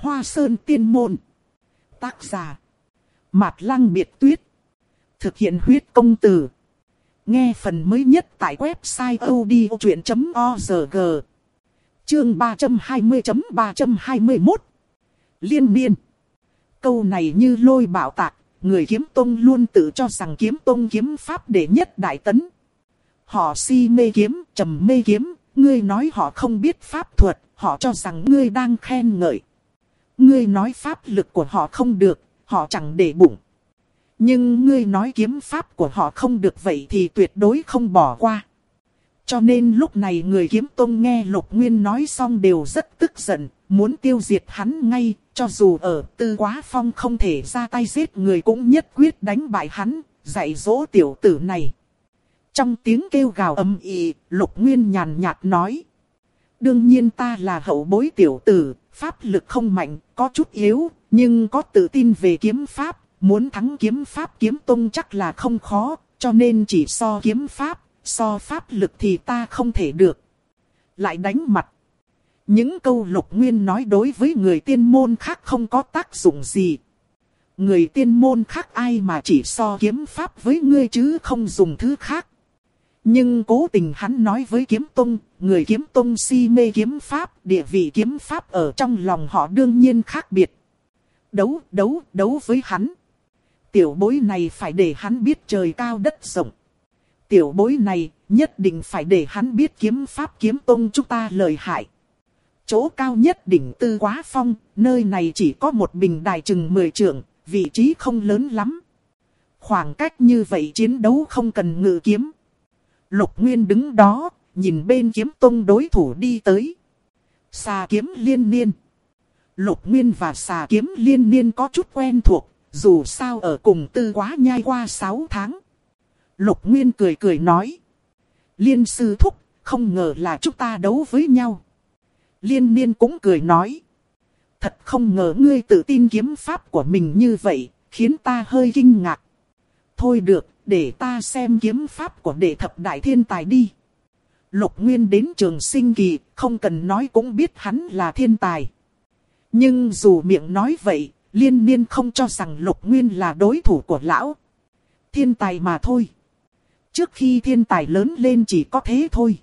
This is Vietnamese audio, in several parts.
Hoa Sơn Tiên Môn. Tác giả Mạt Lăng Biệt Tuyết. Thực hiện huyết công từ. Nghe phần mới nhất tại website odchuyện.org. Chương 320.321 Liên Niên. Câu này như lôi bạo tạc, người kiếm tông luôn tự cho rằng kiếm tông kiếm pháp đệ nhất đại tấn. Họ si mê kiếm, trầm mê kiếm, ngươi nói họ không biết pháp thuật, họ cho rằng ngươi đang khen ngợi. Ngươi nói pháp lực của họ không được, họ chẳng để bụng. Nhưng ngươi nói kiếm pháp của họ không được vậy thì tuyệt đối không bỏ qua. Cho nên lúc này người kiếm tông nghe Lục Nguyên nói xong đều rất tức giận, muốn tiêu diệt hắn ngay, cho dù ở Tư Quá Phong không thể ra tay giết người cũng nhất quyết đánh bại hắn, dạy dỗ tiểu tử này. Trong tiếng kêu gào âm ỉ, Lục Nguyên nhàn nhạt nói. Đương nhiên ta là hậu bối tiểu tử, pháp lực không mạnh, có chút yếu, nhưng có tự tin về kiếm pháp. Muốn thắng kiếm pháp kiếm tông chắc là không khó, cho nên chỉ so kiếm pháp, so pháp lực thì ta không thể được. Lại đánh mặt. Những câu Lục Nguyên nói đối với người tiên môn khác không có tác dụng gì. Người tiên môn khác ai mà chỉ so kiếm pháp với ngươi chứ không dùng thứ khác. Nhưng cố tình hắn nói với kiếm tông, người kiếm tông si mê kiếm pháp, địa vị kiếm pháp ở trong lòng họ đương nhiên khác biệt. Đấu với hắn. Tiểu bối này phải để hắn biết trời cao đất rộng. Tiểu bối này nhất định phải để hắn biết kiếm pháp kiếm tông chúng ta lợi hại. Chỗ cao nhất đỉnh Tư Quá Phong, nơi này chỉ có một bình đài chừng 10 trượng, vị trí không lớn lắm. Khoảng cách như vậy chiến đấu không cần ngự kiếm. Lục Nguyên đứng đó, nhìn bên kiếm tông đối thủ đi tới. Xà Kiếm Liên Niên. Lục Nguyên và Xà Kiếm Liên Niên có chút quen thuộc, dù sao ở cùng Tư Quá Nhai qua 6 tháng. Lục Nguyên cười nói. Liên sư thúc, không ngờ là chúng ta đấu với nhau. Liên Niên cũng cười nói. Thật không ngờ ngươi tự tin kiếm pháp của mình như vậy, khiến ta hơi kinh ngạc. Thôi được, để ta xem kiếm pháp của đệ thập đại thiên tài đi. Lục Nguyên đến Trường Sinh Kỳ, không cần nói cũng biết hắn là thiên tài. Nhưng dù miệng nói vậy, Liên Niên không cho rằng Lục Nguyên là đối thủ của lão. Thiên tài mà thôi. Trước khi thiên tài lớn lên chỉ có thế thôi.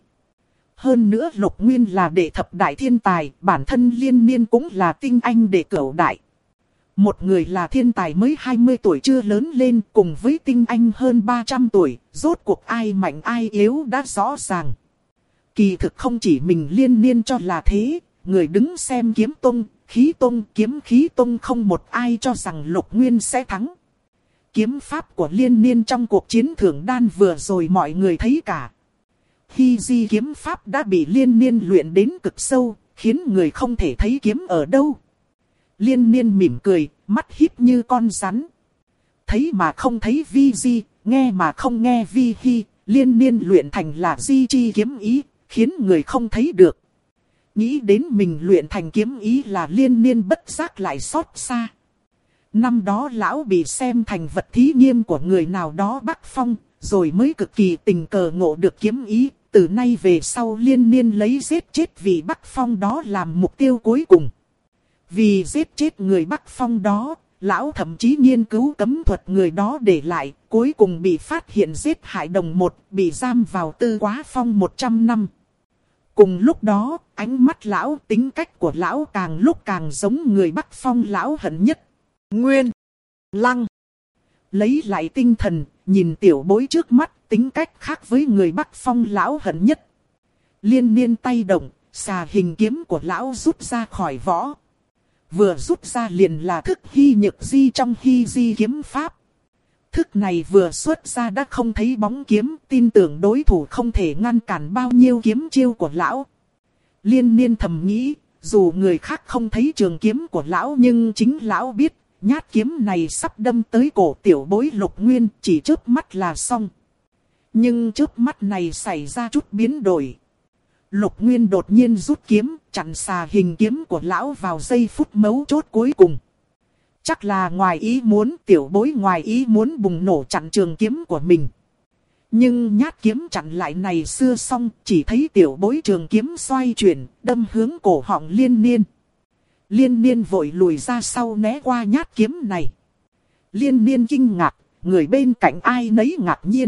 Hơn nữa Lục Nguyên là đệ thập đại thiên tài, bản thân Liên Niên cũng là tinh anh đệ cửu đại. Một người là thiên tài mới 20 tuổi chưa lớn lên cùng với tinh anh hơn 300 tuổi, rốt cuộc ai mạnh ai yếu đã rõ ràng. Kỳ thực không chỉ mình Liên Niên cho là thế, người đứng xem kiếm tông, khí tông, kiếm khí tông không một ai cho rằng Lục Nguyên sẽ thắng. Kiếm pháp của Liên Niên trong cuộc chiến thưởng đan vừa rồi mọi người thấy cả. Hy di kiếm pháp đã bị Liên Niên luyện đến cực sâu, khiến người không thể thấy kiếm ở đâu. Liên Niên mỉm cười, mắt híp như con rắn. Thấy mà không thấy vi di, nghe mà không nghe vi hi, Liên Niên luyện thành là di chi kiếm ý, khiến người không thấy được. Nghĩ đến mình luyện thành kiếm ý là Liên Niên bất giác lại xót xa. Năm đó lão bị xem thành vật thí nghiệm của người nào đó Bắc Phong, rồi mới cực kỳ tình cờ ngộ được kiếm ý. Từ nay về sau Liên Niên lấy giết chết vị Bắc Phong đó làm mục tiêu cuối cùng. Vì giết chết người Bắc Phong đó, lão thậm chí nghiên cứu cấm thuật người đó để lại, cuối cùng bị phát hiện giết hại đồng một, bị giam vào Tư Quá Phong 100 năm. Cùng lúc đó, ánh mắt lão, tính cách của lão càng lúc càng giống người Bắc Phong lão hận nhất. Nguyên Lăng lấy lại tinh thần, nhìn tiểu bối trước mắt, tính cách khác với người Bắc Phong lão hận nhất. Liên Niên tay động, xà hình kiếm của lão rút ra khỏi vỏ. Vừa rút ra liền là thức hy nhược di trong hy di kiếm pháp. Thức này vừa xuất ra đã không thấy bóng kiếm, tin tưởng đối thủ không thể ngăn cản bao nhiêu kiếm chiêu của lão. Liên Niên thầm nghĩ, dù người khác không thấy trường kiếm của lão nhưng chính lão biết, nhát kiếm này sắp đâm tới cổ tiểu bối Lục Nguyên, chỉ chớp mắt là xong. Nhưng chớp mắt này xảy ra chút biến đổi. Lục Nguyên đột nhiên rút kiếm, chặn xà hình kiếm của lão vào giây phút mấu chốt cuối cùng. Chắc là ngoài ý muốn, tiểu bối ngoài ý muốn bùng nổ chặn trường kiếm của mình. Nhưng nhát kiếm chặn lại này xưa xong, chỉ thấy tiểu bối trường kiếm xoay chuyển, đâm hướng cổ họng Liên Niên. Liên Niên vội lùi ra sau né qua nhát kiếm này. Liên Niên kinh ngạc, người bên cạnh ai nấy ngạc nhiên.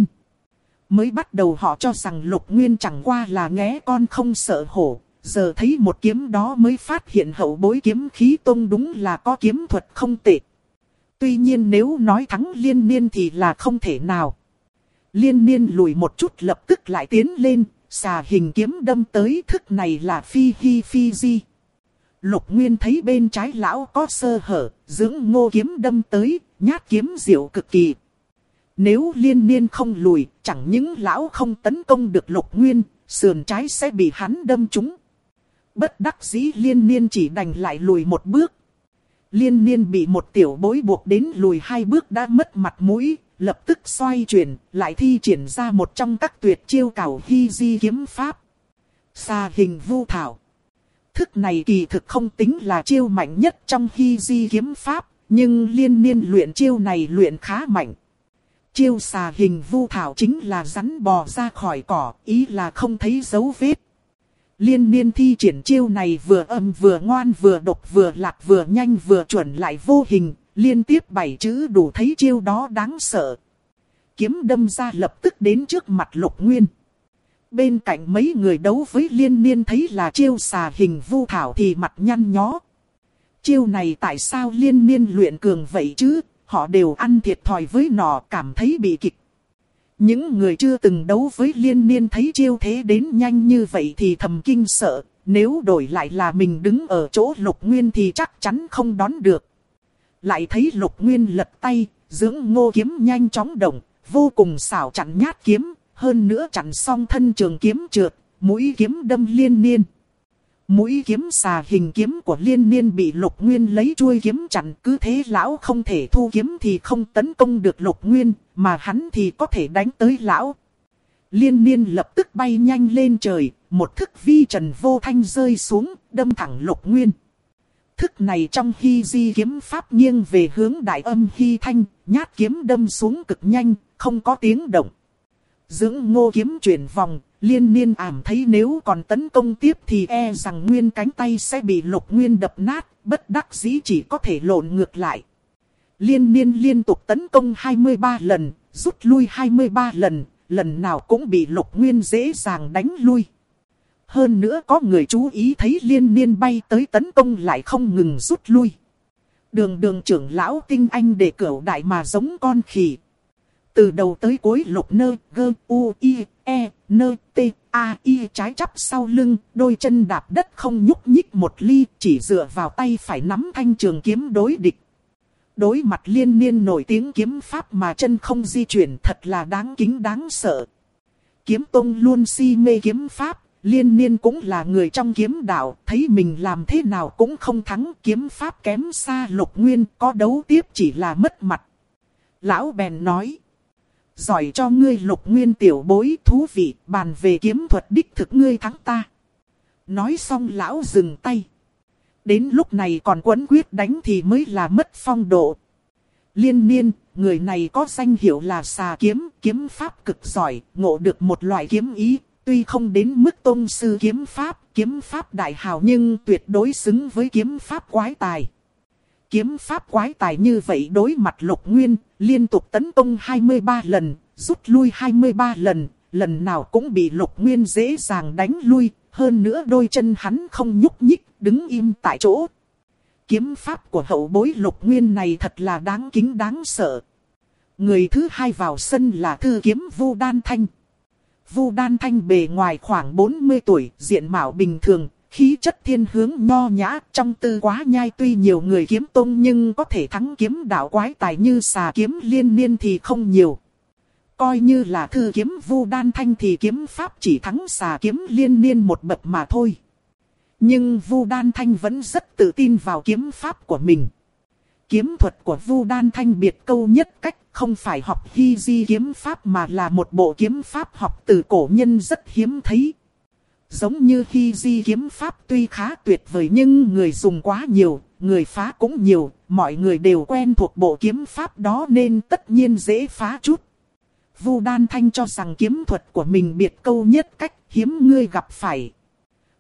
Mới bắt đầu họ cho rằng Lục Nguyên chẳng qua là nghé con không sợ hổ. Giờ thấy một kiếm đó mới phát hiện hậu bối kiếm khí tông đúng là có kiếm thuật không tệ. Tuy nhiên nếu nói thắng Liên Niên thì là không thể nào. Liên Niên lùi một chút lập tức lại tiến lên, xà hình kiếm đâm tới, thức này là phi hi phi di. Lục Nguyên thấy bên trái lão có sơ hở, dưỡng ngô kiếm đâm tới, nhát kiếm diệu cực kỳ. Nếu Liên Niên không lùi, chẳng những lão không tấn công được Lục Nguyên, sườn trái sẽ bị hắn đâm trúng. Bất đắc dĩ Liên Niên chỉ đành lại lùi một bước. Liên Niên bị một tiểu bối buộc đến lùi 2 bước đã mất mặt mũi, lập tức xoay chuyển, lại thi triển ra một trong các tuyệt chiêu cảo hy di kiếm pháp. Xà hình vu thảo. Thức này kỳ thực không tính là chiêu mạnh nhất trong hy di kiếm pháp, nhưng Liên Niên luyện chiêu này luyện khá mạnh. Chiêu xà hình vu thảo chính là rắn bò ra khỏi cỏ, ý là không thấy dấu vết. Liên Niên thi triển chiêu này vừa âm vừa ngoan vừa độc vừa lạc vừa nhanh vừa chuẩn lại vô hình, liên tiếp 7 chữ đủ thấy chiêu đó đáng sợ. Kiếm đâm ra lập tức đến trước mặt Lục Nguyên. Bên cạnh mấy người đấu với Liên Niên thấy là chiêu xà hình vu thảo thì mặt nhăn nhó. Chiêu này tại sao Liên Niên luyện cường vậy chứ, họ đều ăn thiệt thòi với nó, cảm thấy bị kịch. Những người chưa từng đấu với Liên Niên thấy chiêu thế đến nhanh như vậy thì thầm kinh sợ, nếu đổi lại là mình đứng ở chỗ Lục Nguyên thì chắc chắn không đón được. Lại thấy Lục Nguyên lật tay, dưỡng ngô kiếm nhanh chóng động, vô cùng xảo chặn nhát kiếm, hơn nữa chặn xong thân trường kiếm trượt, mũi kiếm đâm Liên Niên. Mũi kiếm xà hình kiếm của Liên Niên bị Lục Nguyên lấy chuôi kiếm chặn, cứ thế lão không thể thu kiếm thì không tấn công được Lục Nguyên, mà hắn thì có thể đánh tới lão. Liên Niên lập tức bay nhanh lên trời, một thức vi trần vô thanh rơi xuống, đâm thẳng Lục Nguyên. Thức này trong hy di kiếm pháp nghiêng về hướng đại âm hy thanh, nhát kiếm đâm xuống cực nhanh, không có tiếng động. Dưỡng ngô kiếm chuyển vòng, Liên Niên ảm thấy nếu còn tấn công tiếp thì e rằng nguyên cánh tay sẽ bị Lục Nguyên đập nát, bất đắc dĩ chỉ có thể lộn ngược lại. Liên Niên liên tục tấn công 23 lần, rút lui 23 lần, lần nào cũng bị Lục Nguyên dễ dàng đánh lui. Hơn nữa có người chú ý thấy Liên Niên bay tới tấn công lại không ngừng rút lui. Đường trưởng lão tinh anh để cửu đại mà giống con khỉ. Từ đầu tới cuối Lục nơ gơ u i e nơ t a i trái chắp sau lưng, đôi chân đạp đất không nhúc nhích một ly, chỉ dựa vào tay phải nắm thanh trường kiếm đối địch. Đối mặt Liên Niên nổi tiếng kiếm pháp mà chân không di chuyển, thật là đáng kính đáng sợ. Kiếm tông luôn si mê kiếm pháp, Liên Niên cũng là người trong kiếm đạo, thấy mình làm thế nào cũng không thắng, kiếm pháp kém xa Lục Nguyên, có đấu tiếp chỉ là mất mặt. Lão bèn nói: giỏi cho ngươi Lục Nguyên tiểu bối, thú vị, bàn về kiếm thuật đích thực ngươi thắng ta. Nói xong lão dừng tay. Đến lúc này còn quấn quyết đánh thì mới là mất phong độ. Liên Niên, người này có danh hiệu là xà kiếm, kiếm pháp cực giỏi, ngộ được một loại kiếm ý. Tuy không đến mức tông sư kiếm pháp đại hào nhưng tuyệt đối xứng với kiếm pháp quái tài. Kiếm pháp quái tài như vậy đối mặt Lục Nguyên, liên tục tấn công 23 lần, rút lui 23 lần, lần nào cũng bị Lục Nguyên dễ dàng đánh lui, hơn nữa đôi chân hắn không nhúc nhích, đứng im tại chỗ. Kiếm pháp của hậu bối Lục Nguyên này thật là đáng kính đáng sợ. Người thứ hai vào sân là thư kiếm Vu Đan Thanh. Vu Đan Thanh bề ngoài khoảng 40 tuổi, diện mạo bình thường, khí chất thiên hướng nho nhã, trong tư quá nhai tuy nhiều người kiếm tông nhưng có thể thắng kiếm đạo quái tài như xà kiếm Liên Niên thì không nhiều. Coi như là thư kiếm Vu Đan Thanh thì kiếm pháp chỉ thắng xà kiếm Liên Niên một bậc mà thôi. Nhưng Vu Đan Thanh vẫn rất tự tin vào kiếm pháp của mình. Kiếm thuật của Vu Đan Thanh biệt câu nhất cách, không phải học hy di kiếm pháp mà là một bộ kiếm pháp học từ cổ nhân rất hiếm thấy. Giống như hy di kiếm pháp tuy khá tuyệt vời nhưng người dùng quá nhiều, người phá cũng nhiều, mọi người đều quen thuộc bộ kiếm pháp đó nên tất nhiên dễ phá chút. Vu Đan Thanh cho rằng kiếm thuật của mình biệt câu nhất cách, hiếm người gặp phải.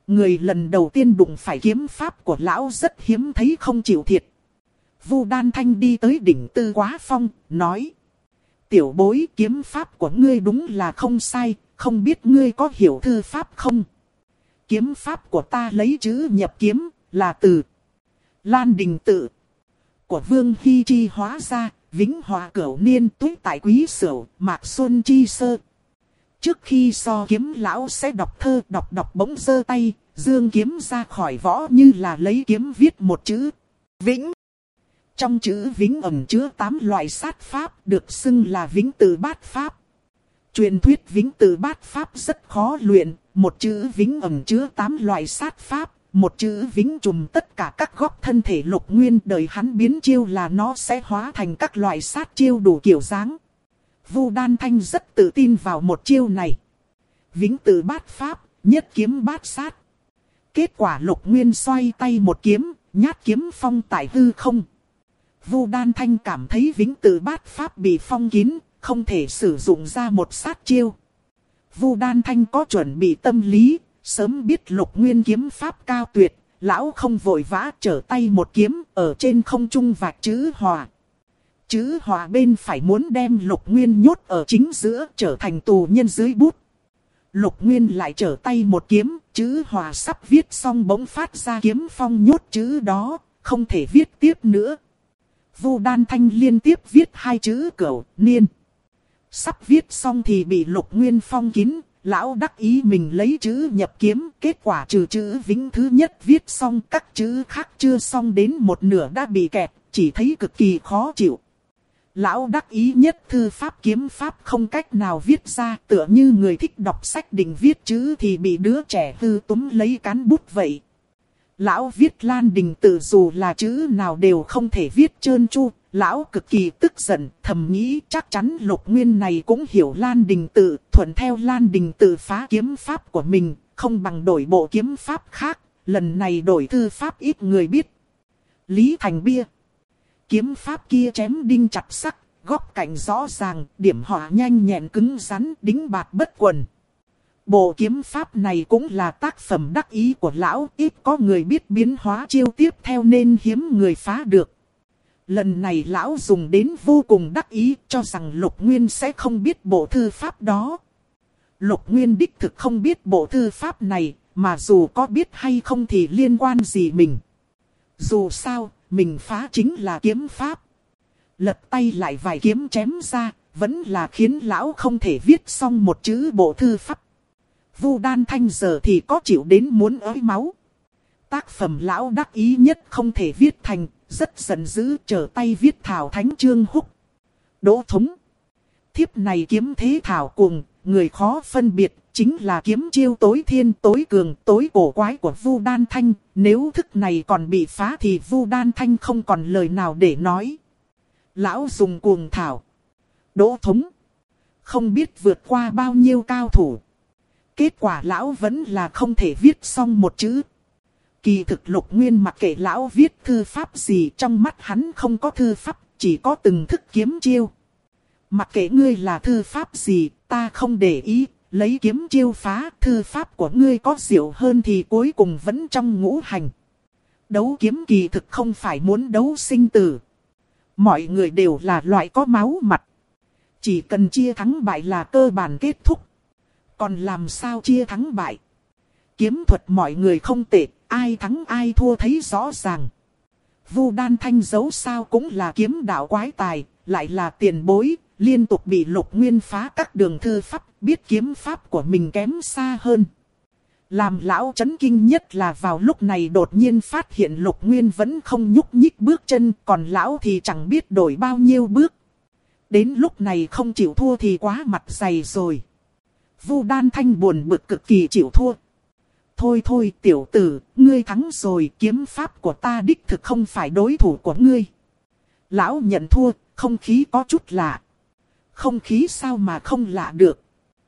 Người lần đầu tiên đụng phải kiếm pháp của lão rất hiếm thấy không chịu thiệt. Vu Đan Thanh đi tới đỉnh Tư Quá Phong, nói. Tiểu bối, kiếm pháp của ngươi đúng là không sai, không biết ngươi có hiểu thư pháp không? Kiếm pháp của ta lấy chữ nhập kiếm, là từ Lan Đình Tự của Vương Hy Chi hóa ra, Vĩnh Hòa Cửu Niên Túy Tại Quý Sửu, Mạc Xuân Chi Sơ. Trước khi so kiếm lão sẽ đọc thơ, đọc bỗng giơ tay, dương kiếm ra khỏi võ như là lấy kiếm viết một chữ Vĩnh. Trong chữ Vĩnh ẩn chứa 8 loại sát pháp, được xưng là Vĩnh Tự Bát Pháp. Truyền thuyết Vĩnh Tự Bát Pháp rất khó luyện, một chữ Vĩnh ẩn chứa 8 loại sát pháp, một chữ Vĩnh trùm tất cả các góc thân thể Lục Nguyên, đời hắn biến chiêu là nó sẽ hóa thành các loại sát chiêu đủ kiểu dáng. Vu Đan Thanh rất tự tin vào một chiêu này. Vĩnh Tự Bát Pháp, nhất kiếm bát sát. Kết quả Lục Nguyên xoay tay một kiếm, nhát kiếm phong tại hư không. Vu Đan Thanh cảm thấy Vĩnh Tự Bát Pháp bị phong kín, không thể sử dụng ra một sát chiêu. Vu Đan Thanh có chuẩn bị tâm lý, sớm biết Lục Nguyên kiếm pháp cao tuyệt, lão không vội vã, trở tay một kiếm, ở trên không trung vạch chữ Hòa. Chữ Hòa bên phải muốn đem Lục Nguyên nhốt ở chính giữa, trở thành tù nhân dưới bút. Lục Nguyên lại trở tay một kiếm, chữ Hòa sắp viết xong bỗng phát ra kiếm phong nhốt chữ đó, không thể viết tiếp nữa. Vu Đan Thanh liên tiếp viết 2 chữ Cửu Niên. Sắp viết xong thì bị Lục Nguyên phong kín, lão đắc ý mình lấy chữ nhập kiếm, kết quả trừ chữ Vĩnh thứ nhất viết xong, các chữ khác chưa xong đến một nửa đã bị kẹt, chỉ thấy cực kỳ khó chịu. Lão đắc ý nhất thư pháp kiếm pháp không cách nào viết ra, tựa như người thích đọc sách định viết chữ thì bị đứa trẻ hư túm lấy cán bút vậy. Lão viết Lan Đình Tự dù là chữ nào đều không thể viết trơn tru, lão cực kỳ tức giận, thầm nghĩ chắc chắn Lục Nguyên này cũng hiểu Lan Đình Tự, thuận theo Lan Đình Tự phá kiếm pháp của mình, không bằng đổi bộ kiếm pháp khác, lần này đổi thư pháp ít người biết. Lý Thành Bia. Kiếm pháp kia chém đinh chặt sắc, góc cạnh rõ ràng, điểm họa nhanh nhẹn cứng rắn, đính bạt bất quần. Bộ kiếm pháp này cũng là tác phẩm đắc ý của lão, ít có người biết biến hóa chiêu tiếp theo nên hiếm người phá được. Lần này lão dùng đến vô cùng đắc ý, cho rằng Lục Nguyên sẽ không biết bộ thư pháp đó. Lục Nguyên đích thực không biết bộ thư pháp này, mà dù có biết hay không thì liên quan gì mình. Dù sao, mình phá chính là kiếm pháp. Lật tay lại vài kiếm chém ra, vẫn là khiến lão không thể viết xong một chữ bộ thư pháp. Vu Đan Thanh giờ thì có chịu đến muốn ói máu. Tác phẩm lão đắc ý nhất không thể viết thành, rất giận dữ, trở tay viết thảo thánh chương húc. Đỗ thống. Thiếp này kiếm thế thảo cùng, người khó phân biệt, chính là kiếm chiêu tối thiên, tối cường, tối cổ quái của Vu Đan Thanh. Nếu thức này còn bị phá thì Vu Đan Thanh không còn lời nào để nói. Lão dùng cuồng thảo. Đỗ thống. Không biết vượt qua bao nhiêu cao thủ. Kết quả lão vẫn là không thể viết xong một chữ. Kỳ thực Lục Nguyên mặc kệ lão viết thư pháp gì, trong mắt hắn không có thư pháp, chỉ có từng thức kiếm chiêu. Mặc kệ ngươi là thư pháp gì, ta không để ý, lấy kiếm chiêu phá, thư pháp của ngươi có diệu hơn thì cuối cùng vẫn trong ngũ hành. Đấu kiếm kỳ thực không phải muốn đấu sinh tử. Mọi người đều là loại có máu mặt. Chỉ cần chia thắng bại là cơ bản kết thúc. Còn làm sao chia thắng bại? Kiếm thuật mọi người không tệ, ai thắng ai thua thấy rõ ràng. Vu Đan Thanh dẫu sao cũng là kiếm đạo quái tài, lại là tiền bối, liên tục bị Lục Nguyên phá các đường thư pháp, biết kiếm pháp của mình kém xa hơn. Làm lão chấn kinh nhất là vào lúc này đột nhiên phát hiện Lục Nguyên vẫn không nhúc nhích bước chân, còn lão thì chẳng biết đổi bao nhiêu bước. Đến lúc này không chịu thua thì quá mặt dày rồi. Vu Đan Thanh buồn bực cực kỳ chịu thua. Thôi thôi tiểu tử, ngươi thắng rồi, kiếm pháp của ta đích thực không phải đối thủ của ngươi. Lão nhận thua, không khí có chút lạ. Không khí sao mà không lạ được.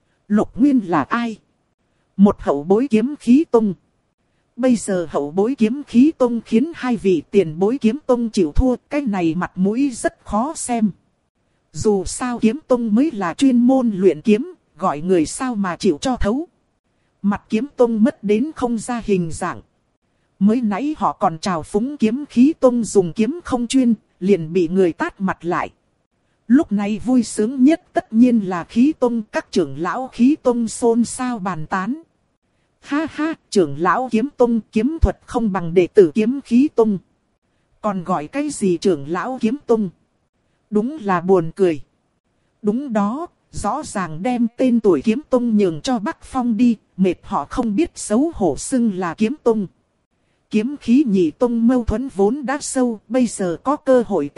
Lục Nguyên là ai? Một hậu bối kiếm khí tông. Bây giờ hậu bối kiếm khí tông khiến hai vị tiền bối kiếm tông chịu thua, cái này mặt mũi rất khó xem. Dù sao kiếm tông mới là chuyên môn luyện kiếm, gọi người sao mà chịu cho thấu. Mặt kiếm tông mất đến không ra hình dạng. Mới nãy họ còn trào phúng kiếm khí tông dùng kiếm không chuyên, liền bị người tát mặt lại. Lúc này vui sướng nhất tất nhiên là khí tông, các trưởng lão khí tông xôn xao bàn tán. Ha ha, trưởng lão kiếm tông kiếm thuật không bằng đệ tử kiếm khí tông. Còn gọi cái gì trưởng lão kiếm tông? Đúng là buồn cười. Đúng đó, rõ ràng đem tên tuổi kiếm tông nhường cho Bắc Phong đi, mệt họ không biết xấu hổ xưng là kiếm tông. Kiếm khí nhị tông mâu thuẫn vốn đã sâu, bây giờ có cơ hội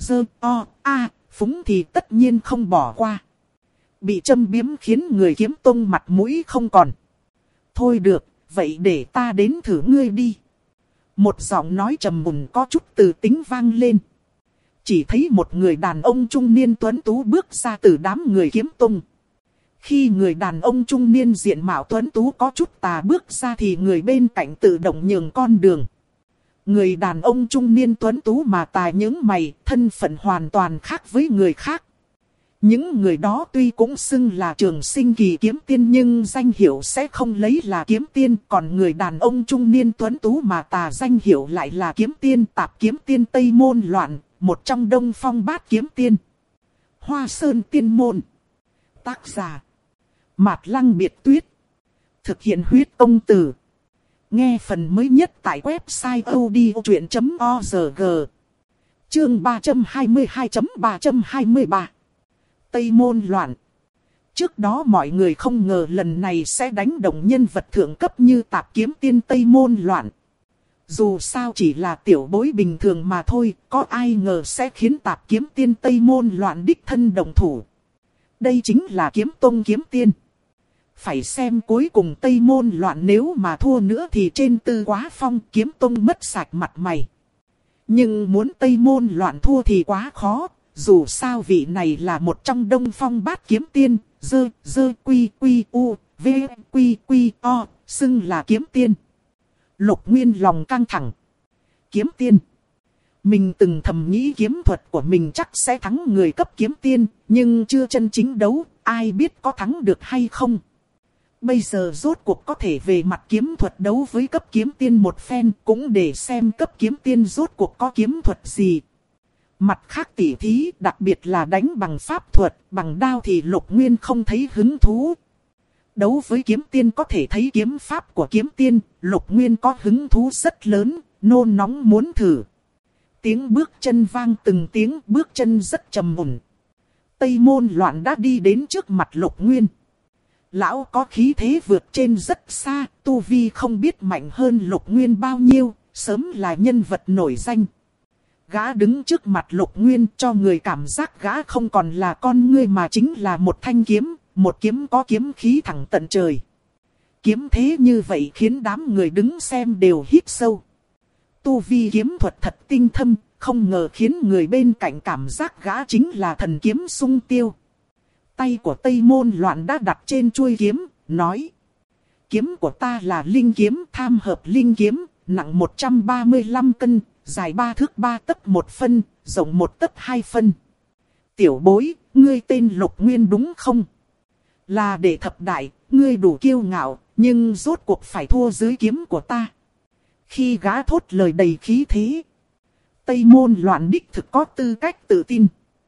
phúng thì tất nhiên không bỏ qua. Bị châm biếm khiến người kiếm tông mặt mũi không còn. Thôi được, vậy để ta đến thử ngươi đi. Một giọng nói trầm mùn có chút từ tính vang lên. Chỉ thấy một người đàn ông trung niên tuấn tú bước ra từ đám người kiếm tông. Khi người đàn ông trung niên diện mạo tuấn tú có chút tà bước ra thì người bên cạnh tự động nhường con đường. Người đàn ông trung niên tuấn tú mà tài những mày, thân phận hoàn toàn khác với người khác. Những người đó tuy cũng xưng là trường sinh kỳ kiếm tiên nhưng danh hiệu sẽ không lấy là kiếm tiên. Còn người đàn ông trung niên tuấn tú mà tà danh hiệu lại là kiếm tiên, tạp kiếm tiên Tây Môn Loạn, một trong Đông Phong Bát kiếm tiên. Hoa Sơn Tiên Môn. Tác giả Mạt Lăng Biệt Tuyết. Thực hiện huyết công từ. Nghe phần mới nhất tại website odchuyện.org. Chương 322.323 Tây Môn Loạn. Trước đó mọi người không ngờ lần này sẽ đánh động nhân vật thượng cấp như tạp kiếm tiên Tây Môn Loạn. Dù sao chỉ là tiểu bối bình thường mà thôi, có ai ngờ sẽ khiến tạp kiếm tiên Tây Môn Loạn đích thân đồng thủ. Đây chính là kiếm tông kiếm tiên. Phải xem cuối cùng Tây Môn Loạn nếu mà thua nữa thì trên Tư Quá Phong kiếm tông mất sạch mặt mày. Nhưng muốn Tây Môn Loạn thua thì quá khó, dù sao vị này là một trong Đông Phong Bát kiếm tiên, xưng là kiếm tiên. Lục Nguyên lòng căng thẳng. Kiếm tiên. Mình từng thầm nghĩ kiếm thuật của mình chắc sẽ thắng người cấp kiếm tiên, nhưng chưa chân chính đấu, ai biết có thắng được hay không. Bây giờ rốt cuộc có thể về mặt kiếm thuật đấu với cấp kiếm tiên một phen, cũng để xem cấp kiếm tiên rốt cuộc có kiếm thuật gì. Mặt khác tỉ thí, đặc biệt là đánh bằng pháp thuật, bằng đao thì Lục Nguyên không thấy hứng thú. Đấu với kiếm tiên có thể thấy kiếm pháp của kiếm tiên, Lục Nguyên có hứng thú rất lớn, nôn nóng muốn thử. Tiếng bước chân vang từng tiếng, bước chân rất trầm ổn. Tây Môn Loạn đã đi đến trước mặt Lục Nguyên. Lão có khí thế vượt trên rất xa, tu vi không biết mạnh hơn Lục Nguyên bao nhiêu, sớm là nhân vật nổi danh. Gã đứng trước mặt Lục Nguyên cho người cảm giác gã không còn là con ngươi mà chính là một thanh kiếm, một kiếm có kiếm khí thẳng tận trời. Kiếm thế như vậy khiến đám người đứng xem đều hít sâu. Tu vi kiếm thuật thật tinh thâm, không ngờ khiến người bên cạnh cảm giác gã chính là thần kiếm sung tiêu. Tay của Tây Môn Loạn đã đặt trên chuôi kiếm, nói. Kiếm của ta là linh kiếm, tham hợp linh kiếm, nặng 135 cân, dài 3 thước 3 tấc 1 phân, rộng 1 tấc 2 phân. Tiểu bối, ngươi tên Lục Nguyên đúng không? Là đệ thập đại, ngươi đủ kiêu ngạo, nhưng rốt cuộc phải thua dưới kiếm của ta. Khi gã thốt lời đầy khí thế, Tây Môn Loạn đích thực có tư cách tự tin.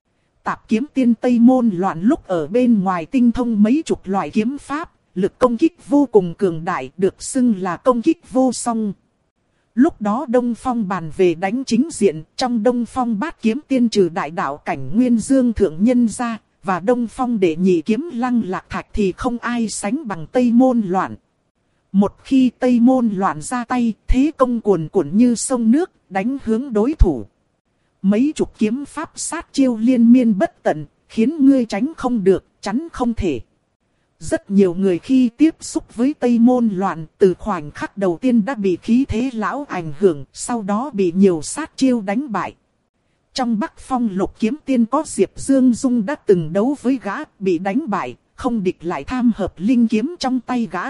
Tạp kiếm tiên Tây Môn Loạn lúc ở bên ngoài tinh thông mấy chục loại kiếm pháp, lực công kích vô cùng cường đại, được xưng là công kích vô song. Lúc đó Đông Phong bàn về đánh chính diện, trong Đông Phong Bát kiếm tiên trừ đại đạo cảnh Nguyên Dương thượng nhân ra, và Đông Phong đệ nhị kiếm Lăng Lạc Thạch thì không ai sánh bằng Tây Môn Loạn. Một khi Tây Môn Loạn ra tay, thế công cuồn cuộn như sông nước, đánh hướng đối thủ. Mấy chục kiếm pháp sát chiêu liên miên bất tận, khiến ngươi tránh không được, chắn không thể. Rất nhiều người khi tiếp xúc với Tây Môn Loạn, từ khoảnh khắc đầu tiên đã bị khí thế lão ảnh hưởng, sau đó bị nhiều sát chiêu đánh bại. Trong Bắc Phong Lục kiếm tiên có Diệp Dương Dung đã từng đấu với gã, bị đánh bại, không địch lại tham hợp linh kiếm trong tay gã.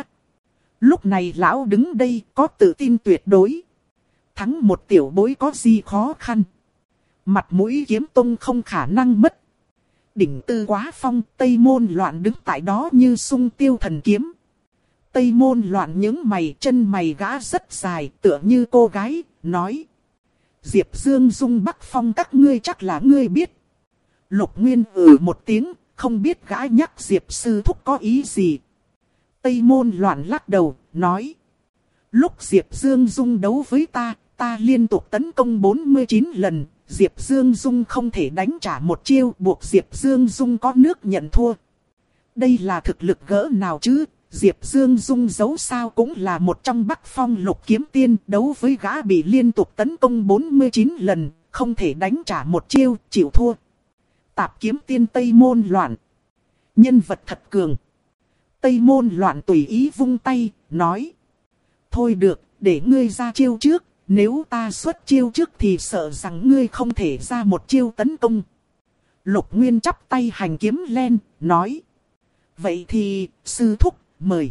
Lúc này lão đứng đây có tự tin tuyệt đối. Thắng một tiểu bối có gì khó khăn. Mặt mũi kiếm tông không khả năng mất. Đỉnh Tư Quá Phong, Tây Môn Loạn đứng tại đó như sung tiêu thần kiếm. Tây Môn Loạn nhướng mày, chân mày gã rất dài, tựa như cô gái, nói. Diệp Dương Dung Bắc Phong các ngươi chắc là ngươi biết. Lục Nguyên một tiếng, không biết gã nhắc Diệp sư thúc có ý gì. Tây Môn Loạn lắc đầu, nói. Lúc Diệp Dương Dung đấu với ta liên tục tấn công 49 lần. Diệp Dương Dung không thể đánh trả một chiêu, buộc Diệp Dương Dung có nước nhận thua. Đây là thực lực gỡ nào chứ? Diệp Dương Dung dẫu sao cũng là một trong Bắc Phong lục kiếm tiên, đấu với gã bị liên tục tấn công 49 lần, không thể đánh trả một chiêu, chịu thua. Tạp kiếm tiên Tây Môn Loạn. Nhân vật thật cường. Tây Môn Loạn tùy ý vung tay, nói. Thôi được, để ngươi ra chiêu trước, nếu ta xuất chiêu trước thì sợ rằng ngươi không thể ra một chiêu tấn công. Lục Nguyên chắp tay hành kiếm len, nói. Vậy thì, sư thúc, mời.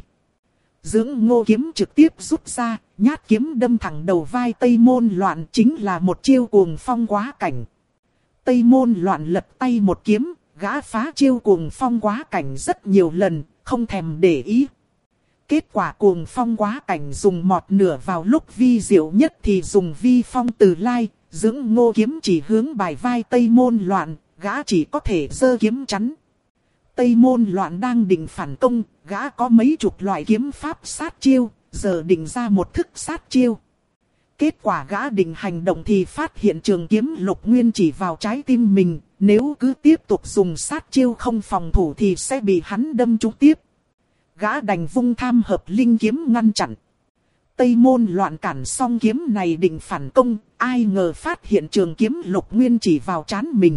Dưỡng Ngô kiếm trực tiếp rút ra, nhát kiếm đâm thẳng đầu vai Tây Môn Loạn, chính là một chiêu cuồng phong quá cảnh. Tây Môn Loạn lật tay một kiếm, gã phá chiêu cuồng phong quá cảnh rất nhiều lần, không thèm để ý. Kết quả cuồng phong quá cảnh dùng mọt nửa vào lúc vi diệu nhất thì dùng vi phong từ lai, dưỡng Ngô kiếm chỉ hướng bài vai Tây Môn Loạn, gã chỉ có thể giơ kiếm chắn. Tây Môn Loạn đang định phản công, gã có mấy chục loại kiếm pháp sát chiêu, giờ định ra một thức sát chiêu. Kết quả gã định hành động thì phát hiện trường kiếm Lục Nguyên chỉ vào trái tim mình, nếu cứ tiếp tục dùng sát chiêu không phòng thủ thì sẽ bị hắn đâm trúng tiếp. Gã đành vung tham hợp linh kiếm ngăn chặn. Tây Môn Loạn cản xong kiếm này định phản công, ai ngờ phát hiện trường kiếm Lục Nguyên chỉ vào trán mình.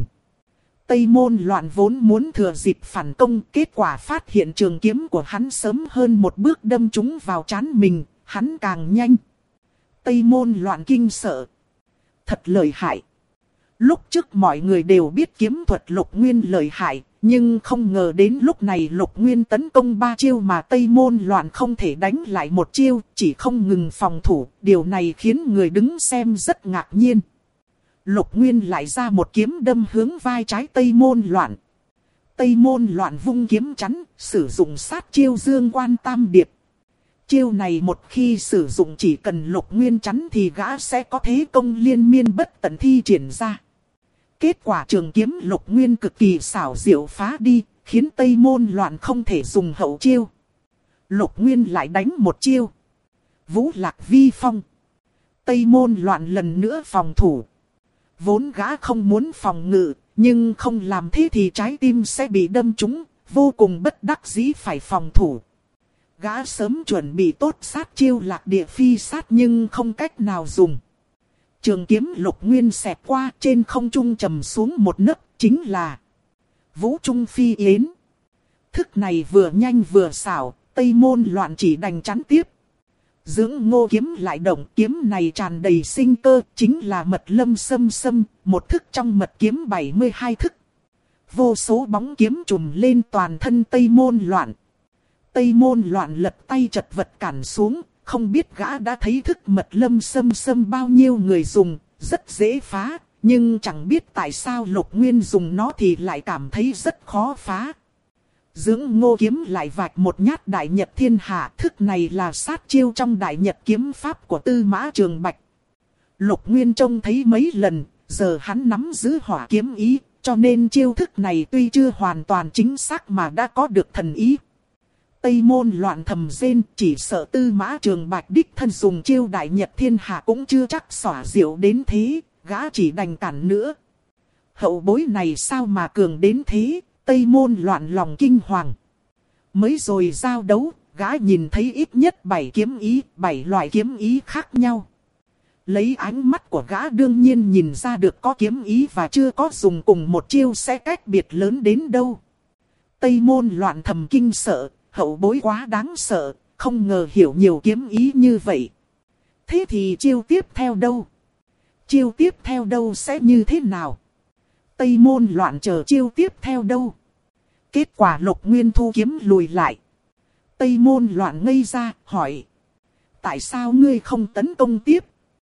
Tây Môn Loạn vốn muốn thừa dịp phản công, kết quả phát hiện trường kiếm của hắn sớm hơn một bước đâm trúng vào trán mình, hắn càng nhanh. Tây Môn Loạn kinh sợ. Thật lợi hại. Lúc trước mọi người đều biết kiếm thuật Lục Nguyên lợi hại, nhưng không ngờ đến lúc này Lục Nguyên tấn công 3 chiêu mà Tây Môn Loạn không thể đánh lại một chiêu, chỉ không ngừng phòng thủ, điều này khiến người đứng xem rất ngạc nhiên. Lục Nguyên lại ra một kiếm đâm hướng vai trái Tây Môn Loạn. Tây Môn Loạn vung kiếm chắn, sử dụng sát chiêu Dương Quan Tam Điệp. Chiêu này một khi sử dụng chỉ cần Lục Nguyên chắn thì gã sẽ có thế công liên miên bất tận thi triển ra. Kết quả trường kiếm Lục Nguyên cực kỳ xảo diệu phá đi, khiến Tây Môn Loạn không thể dùng hậu chiêu. Lục Nguyên lại đánh một chiêu. Vũ Lạc Vi Phong. Tây Môn Loạn lần nữa phòng thủ. Vốn gã không muốn phòng ngự, nhưng không làm thế thì trái tim sẽ bị đâm trúng, vô cùng bất đắc dĩ phải phòng thủ. Gã sớm chuẩn bị tốt sát chiêu Lạc Địa Phi sát nhưng không cách nào dùng. Trường kiếm Lục Nguyên xẹt qua trên không trung trầm xuống một nấc, chính là Vũ Trung Phi Yến. Thức này vừa nhanh vừa xảo, Tây Môn Loạn chỉ đành chắn tiếp. Dưỡng Ngô kiếm lại động, kiếm này tràn đầy sinh cơ, chính là Mật Lâm Sâm Sâm, một thức trong mật kiếm 72 thức. Vô số bóng kiếm trùm lên toàn thân Tây Môn Loạn. Tây Môn Loạn lật tay chật vật cản xuống, không biết gã đã thấy thức Mật Lâm Sâm Sâm bao nhiêu người dùng, rất dễ phá, nhưng chẳng biết tại sao Lục Nguyên dùng nó thì lại cảm thấy rất khó phá. Dưỡng Ngô kiếm lại vạch một nhát Đại Nhật Thiên Hạ, thức này là sát chiêu trong Đại Nhật kiếm pháp của Tư Mã Trường Bạch. Lục Nguyên trông thấy mấy lần, giờ hắn nắm giữ hỏa kiếm ý, cho nên chiêu thức này tuy chưa hoàn toàn chính xác mà đã có được thần ý. Tây Môn Loạn thầm rên, chỉ sợ Tư Mã Trường Bạch đích thân dùng chiêu Đại Nhật Thiên Hạ cũng chưa chắc xỏa diệu đến thế, gã chỉ đành cản nữa. Hậu bối này sao mà cường đến thế? Tây Môn Loạn lòng kinh hoàng. Mới rồi giao đấu, gã nhìn thấy ít nhất 7 kiếm ý, 7 loại kiếm ý khác nhau. Lấy ánh mắt của gã đương nhiên nhìn ra được có kiếm ý và chưa có dùng cùng một chiêu sẽ cách biệt lớn đến đâu. Tây Môn Loạn thầm kinh sợ, hậu bối quá đáng sợ, không ngờ hiểu nhiều kiếm ý như vậy. Thế thì chiêu tiếp theo đâu? Chiêu tiếp theo đâu sẽ như thế nào? Tây Môn Loạn chờ chiêu tiếp theo đâu? Kết quả Lục Nguyên thu kiếm lùi lại. Tây Môn Loạn ngây ra, hỏi. Tại sao ngươi không tấn công tiếp?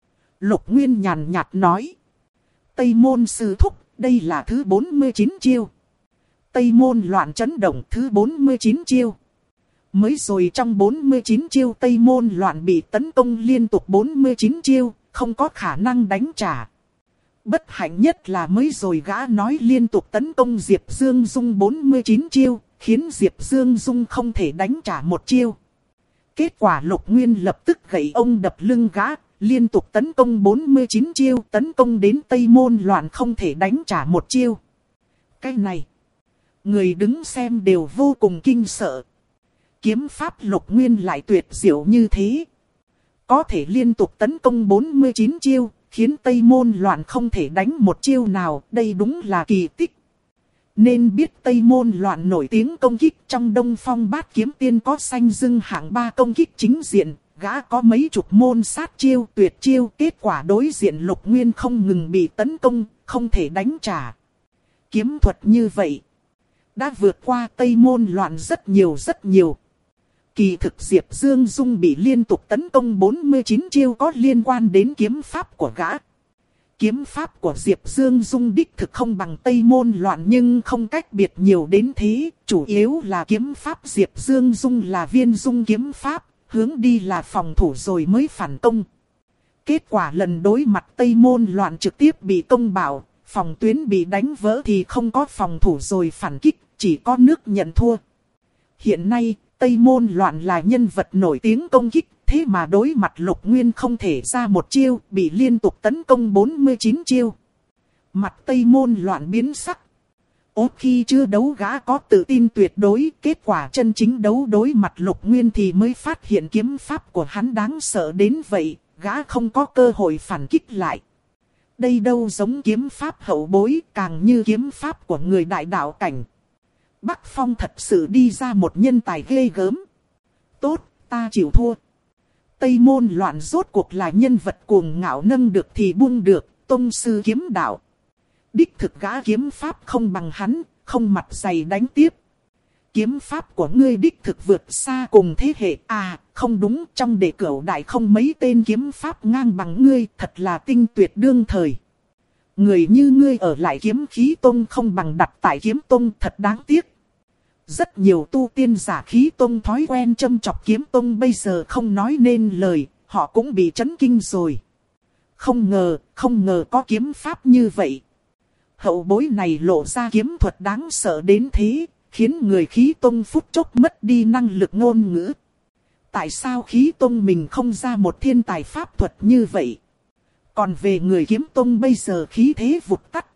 Lục Nguyên nhàn nhạt nói. Tây Môn sư thúc, đây là thứ 49 chiêu. Tây Môn Loạn chấn động, thứ 49 chiêu. Mới rồi trong 49 chiêu Tây Môn Loạn bị tấn công liên tục 49 chiêu, không có khả năng đánh trả. Bất hạnh nhất là mới rồi gã nói liên tục tấn công Diệp Dương Dung 49 chiêu, khiến Diệp Dương Dung không thể đánh trả một chiêu. Kết quả Lục Nguyên lập tức gậy ông đập lưng gã, liên tục tấn công 49 chiêu, tấn công đến Tây Môn Loạn không thể đánh trả một chiêu. Cái này, người đứng xem đều vô cùng kinh sợ. Kiếm pháp Lục Nguyên lại tuyệt diệu như thế. Có thể liên tục tấn công 49 chiêu, khiến Tây Môn Loạn không thể đánh một chiêu nào, đây đúng là kỳ tích. Nên biết Tây Môn Loạn nổi tiếng công kích, trong Đông Phong Bát Kiếm Tiên có xanh dưng hạng 3 công kích chính diện, gã có mấy chục môn sát chiêu tuyệt chiêu, kết quả đối diện Lục Nguyên không ngừng bị tấn công, không thể đánh trả. Kiếm thuật như vậy đã vượt qua Tây Môn Loạn rất nhiều. Kỳ thực Diệp Dương Dung bị liên tục tấn công 49 chiêu có liên quan đến kiếm pháp của gã. Kiếm pháp của Diệp Dương Dung đích thực không bằng Tây Môn Loạn nhưng không cách biệt nhiều đến thế. Chủ yếu là kiếm pháp Diệp Dương Dung là viên dung kiếm pháp, hướng đi là phòng thủ rồi mới phản công. Kết quả lần đối mặt Tây Môn Loạn trực tiếp bị công bảo, phòng tuyến bị đánh vỡ thì không có phòng thủ rồi phản kích, chỉ có nước nhận thua. Hiện nay, Tây Môn Loạn là nhân vật nổi tiếng công kích, thế mà đối mặt Lục Nguyên không thể ra một chiêu, bị liên tục tấn công 49 chiêu. Mặt Tây Môn Loạn biến sắc. Khi chưa đấu gã có tự tin tuyệt đối, kết quả chân chính đấu đối mặt Lục Nguyên thì mới phát hiện kiếm pháp của hắn đáng sợ đến vậy, gã không có cơ hội phản kích lại. Đây đâu giống kiếm pháp hậu bối, càng như kiếm pháp của người đại đạo cảnh. Bắc Phong thật sự đi ra một nhân tài ghê gớm. Tốt, ta chịu thua. Tây Môn Loạn rốt cuộc là nhân vật cuồng ngạo, nâng được thì buông được, tông sư kiếm đạo. Đích thực gã kiếm pháp không bằng hắn, không mặt dày đánh tiếp. Kiếm pháp của ngươi đích thực vượt xa cùng thế hệ. À, không đúng, trong đệ cửu đại không mấy tên kiếm pháp ngang bằng ngươi, thật là tinh tuyệt đương thời. Người như ngươi ở lại Kiếm Khí Tông không bằng đặt tại Kiếm Tông, thật đáng tiếc. Rất nhiều tu tiên giả Khí Tông thói quen châm chọc Kiếm Tông bây giờ không nói nên lời, họ cũng bị chấn kinh rồi. Không ngờ có kiếm pháp như vậy. Hậu bối này lộ ra kiếm thuật đáng sợ đến thế, khiến người Khí Tông phút chốc mất đi năng lực ngôn ngữ. Tại sao Khí Tông mình không ra một thiên tài pháp thuật như vậy? Còn về người Kiếm Tông bây giờ khí thế vụt tắt.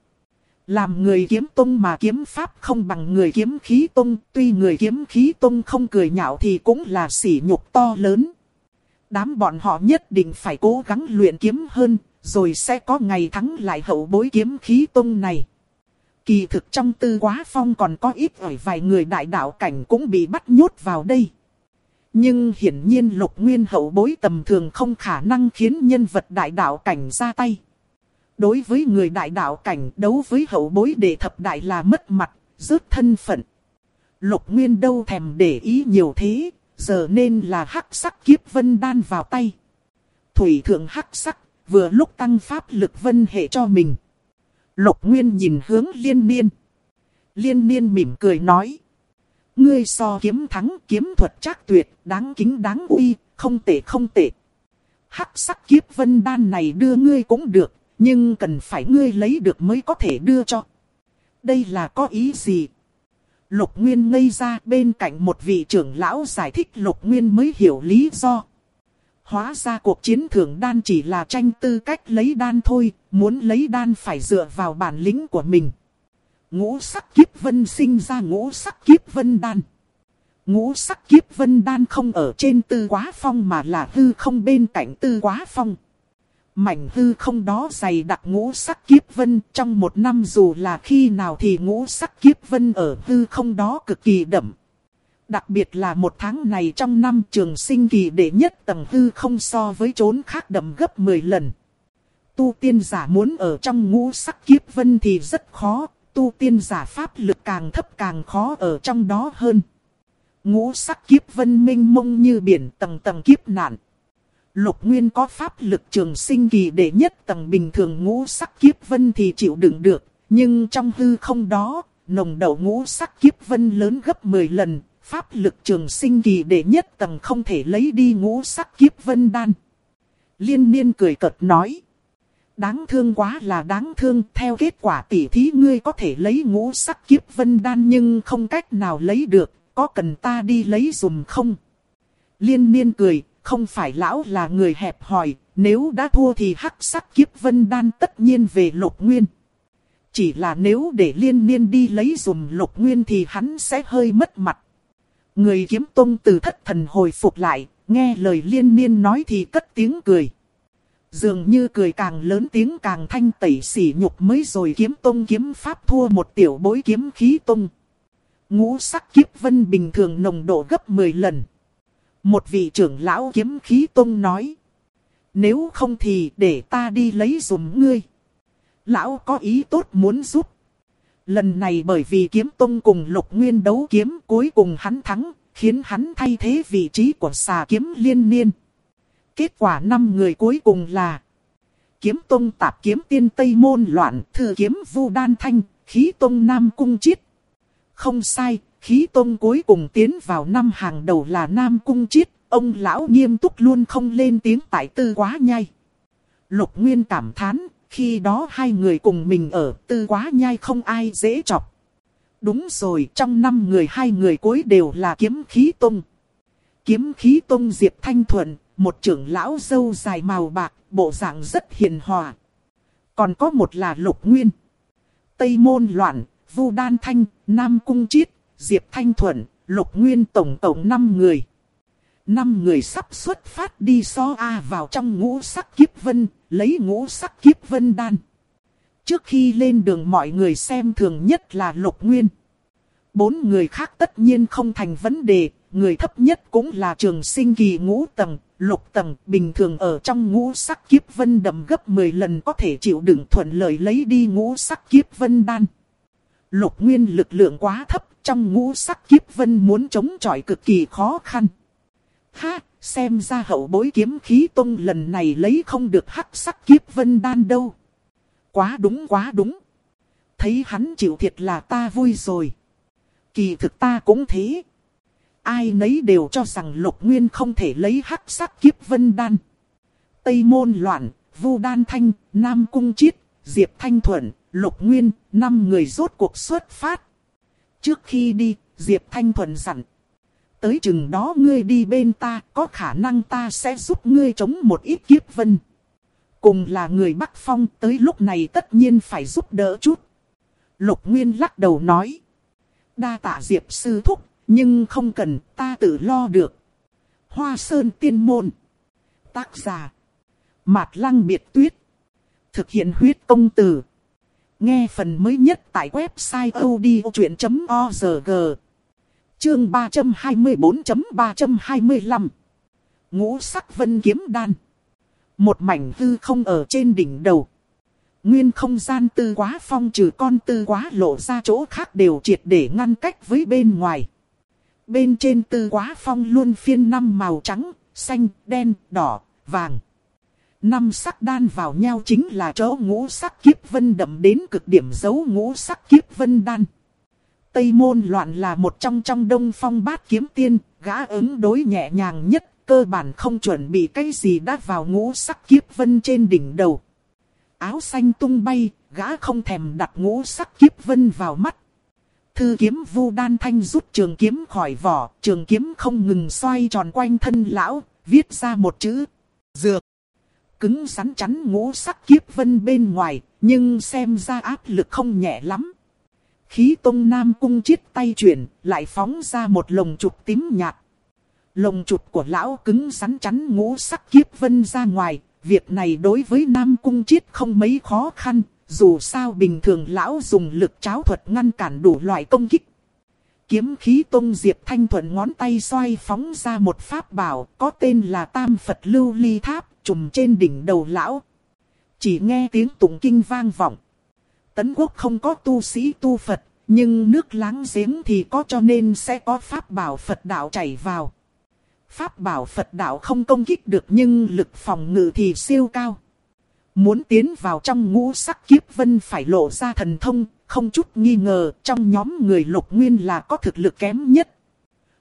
Làm người Kiếm Tông mà kiếm pháp không bằng người Kiếm Khí Tông, tuy người Kiếm Khí Tông không cười nhạo thì cũng là sỉ nhục to lớn. Đám bọn họ nhất định phải cố gắng luyện kiếm hơn, rồi sẽ có ngày thắng lại hậu bối Kiếm Khí Tông này. Kỳ thực trong Tư Quá Phong còn có ít vài người đại đạo cảnh cũng bị bắt nhốt vào đây. Nhưng hiển nhiên Lục Nguyên hậu bối tầm thường không khả năng khiến nhân vật đại đạo cảnh ra tay. Đối với người đại đạo cảnh, đấu với hậu bối đệ thập đại là mất mặt, rớt thân phận. Lục Nguyên đâu thèm để ý nhiều thế, giờ nên là hắc sắc kiếp vân đan vào tay. Thủy thượng hắc sắc, vừa lúc tăng pháp lực vân hệ cho mình. Lục Nguyên nhìn hướng Liên Niên. Liên Niên mỉm cười nói. Ngươi so kiếm thắng, kiếm thuật trác tuyệt, đáng kính đáng uy, không tệ. Hắc sắc kiếp vân đan này đưa ngươi cũng được, nhưng cần phải ngươi lấy được mới có thể đưa cho. Đây là có ý gì? Lục Nguyên ngây ra, bên cạnh một vị trưởng lão giải thích Lục Nguyên mới hiểu lý do. Hóa ra cuộc chiến thưởng đan chỉ là tranh tư cách lấy đan thôi, muốn lấy đan phải dựa vào bản lĩnh của mình. Ngũ sắc kiếp vân sinh ra ngũ sắc kiếp vân đan. Ngũ sắc kiếp vân đan không ở trên Tư Quá Phong mà là hư không bên cạnh Tư Quá Phong. Mảnh hư không đó dày đặc ngũ sắc kiếp vân, trong một năm dù là khi nào thì ngũ sắc kiếp vân ở hư không đó cực kỳ đậm. Đặc biệt là một tháng này trong năm Trường Sinh kỳ đệ nhất tầng hư không so với chốn khác đậm gấp 10 lần. Tu tiên giả muốn ở trong ngũ sắc kiếp vân thì rất khó, tu tiên giả pháp lực càng thấp càng khó ở trong đó hơn. Ngũ sắc kiếp vân mênh mông như biển, tầng tầng kiếp nạn. Lục Nguyên có pháp lực Trường Sinh kỳ đệ nhất tầng, bình thường ngũ sắc kiếp vân thì chịu đựng được, nhưng trong hư không đó, nồng độ ngũ sắc kiếp vân lớn gấp 10 lần, Pháp lực trường sinh kỳ đệ nhất tầng không thể lấy đi ngũ sắc kiếp vân đan. Liên Niên cười cợt nói. Đáng thương quá là đáng thương, theo kết quả tỉ thí ngươi có thể lấy ngũ sắc kiếp vân đan nhưng không cách nào lấy được, có cần ta đi lấy dùm không? Liên Niên cười, không phải lão là người hẹp hòi, nếu đã thua thì hắc sắc kiếp vân đan tất nhiên về Lục Nguyên. Chỉ là nếu để Liên Niên đi lấy dùm Lục Nguyên thì hắn sẽ hơi mất mặt. Người kiếm tông từ thất thần hồi phục lại, nghe lời Liên Niên nói thì cất tiếng cười. Dường như cười càng lớn tiếng càng thanh tẩy sỉ nhục mới rồi kiếm tông kiếm pháp thua một tiểu bối kiếm khí tông. Ngũ sắc kiếp vân bình thường nồng độ gấp 10 lần. Một vị trưởng lão kiếm khí tông nói. Nếu không thì để ta đi lấy dùm ngươi. Lão có ý tốt muốn giúp. Lần này bởi vì kiếm tông cùng Lục Nguyên đấu kiếm cuối cùng hắn thắng, khiến hắn thay thế vị trí của xà kiếm Liên Niên. Kết quả 5 người cuối cùng là Kiếm tông Tạp Kiếm Tiên Tây Môn Loạn, Thư Kiếm Vu Đan Thanh, Khí tông Nam Cung Chiết. Không sai, Khí tông cuối cùng tiến vào 5 hàng đầu là Nam Cung Chiết, ông lão nghiêm túc luôn không lên tiếng tại Tư Quá Nhai. Lục Nguyên cảm thán, khi đó hai người cùng mình ở Tư Quá Nhai không ai dễ chọc. Đúng rồi, trong 5 người 2 người cuối đều là Kiếm Khí tông. Kiếm Khí tông Diệp Thanh Thuận, một trưởng lão râu dài màu bạc, bộ dạng rất hiền hòa. Còn có một là Lục Nguyên. Tây Môn Loạn, Vu Đan Thanh, Nam Cung Chiết, Diệp Thanh Thuận, Lục Nguyên tổng cộng 5 người. 5 người sắp xuất phát đi so A vào trong ngũ sắc kiếp vân, lấy ngũ sắc kiếp vân đan. Trước khi lên đường mọi người xem thường nhất là Lục Nguyên. 4 người khác tất nhiên không thành vấn đề, người thấp nhất cũng là trường sinh kỳ ngũ tầng, lục tầng, bình thường ở trong ngũ sắc kiếp vân đậm gấp 10 lần có thể chịu đựng thuận lợi lấy đi ngũ sắc kiếp vân đan. Lục Nguyên lực lượng quá thấp, trong ngũ sắc kiếp vân muốn chống chọi cực kỳ khó khăn. Ha, xem ra hậu bối kiếm khí tông lần này lấy không được hắc sắc kiếp vân đan đâu. Quá đúng quá đúng. Thấy hắn chịu thiệt là ta vui rồi. Kỳ thực ta cũng thế. Ai nấy đều cho rằng Lục Nguyên không thể lấy hắc sắc kiếp vân đan. Tây Môn Loạn, Vu Đan Thanh, Nam Cung Chiết, Diệp Thanh Thuận, Lục Nguyên, 5 người rốt cuộc xuất phát. Trước khi đi, Diệp Thanh Thuận dặn. Tới chừng đó ngươi đi bên ta, có khả năng ta sẽ giúp ngươi chống một ít kiếp vân. Cùng là người Bắc Phong, tới lúc này tất nhiên phải giúp đỡ chút. Lục Nguyên lắc đầu nói. Đa tạ Diệp sư thúc, nhưng không cần, ta tự lo được. Hoa Sơn Tiên Môn. Tác giả. Mạt Lăng Biệt Tuyết. Thực hiện huyết công từ. Nghe phần mới nhất tại website odchuyện.org. Chương 324.325. Ngũ sắc vân kiếm đan. Một mảnh hư không ở trên đỉnh đầu. Nguyên không gian Tư Quá Phong trừ con Tư Quá lộ ra chỗ khác đều triệt để ngăn cách với bên ngoài. Bên trên Tư Quá Phong luôn phiên 5 màu trắng, xanh, đen, đỏ, vàng. 5 sắc đan vào nhau chính là chỗ ngũ sắc kiếp vân đậm đến cực điểm dấu ngũ sắc kiếp vân đan. Tây Môn Loạn là một trong Đông Phong Bát Kiếm Tiên, gã ứng đối nhẹ nhàng nhất, cơ bản không chuẩn bị cái gì đã vào ngũ sắc kiếp vân trên đỉnh đầu. Áo xanh tung bay, gã không thèm đặt ngũ sắc kiếp vân vào mắt. Thư Kiếm Vu Đan Thanh rút trường kiếm khỏi vỏ, trường kiếm không ngừng xoay tròn quanh thân lão, viết ra một chữ, dược. Cứng rắn chắn ngũ sắc kiếp vân bên ngoài, nhưng xem ra áp lực không nhẹ lắm. Khí tông Nam Cung Chiết tay chuyển, lại phóng ra một lồng trục tím nhạt. Lồng trục của lão cứng rắn chắn ngũ sắc kiếp vân ra ngoài, việc này đối với Nam Cung Chiết không mấy khó khăn, dù sao bình thường lão dùng lực tráo thuật ngăn cản đủ loại công kích. Kiếm khí tông Diệp Thanh Thuận ngón tay xoay phóng ra một pháp bảo, có tên là Tam Phật Lưu Ly Tháp, trùm trên đỉnh đầu lão. Chỉ nghe tiếng tụng kinh vang vọng. Tấn Quốc không có tu sĩ tu Phật, nhưng nước láng giếng thì có, cho nên sẽ có pháp bảo Phật đạo chảy vào. Pháp bảo Phật đạo không công kích được nhưng lực phòng ngự thì siêu cao. Muốn tiến vào trong ngũ sắc kiếp vân phải lộ ra thần thông, không chút nghi ngờ trong nhóm người Lục Nguyên là có thực lực kém nhất.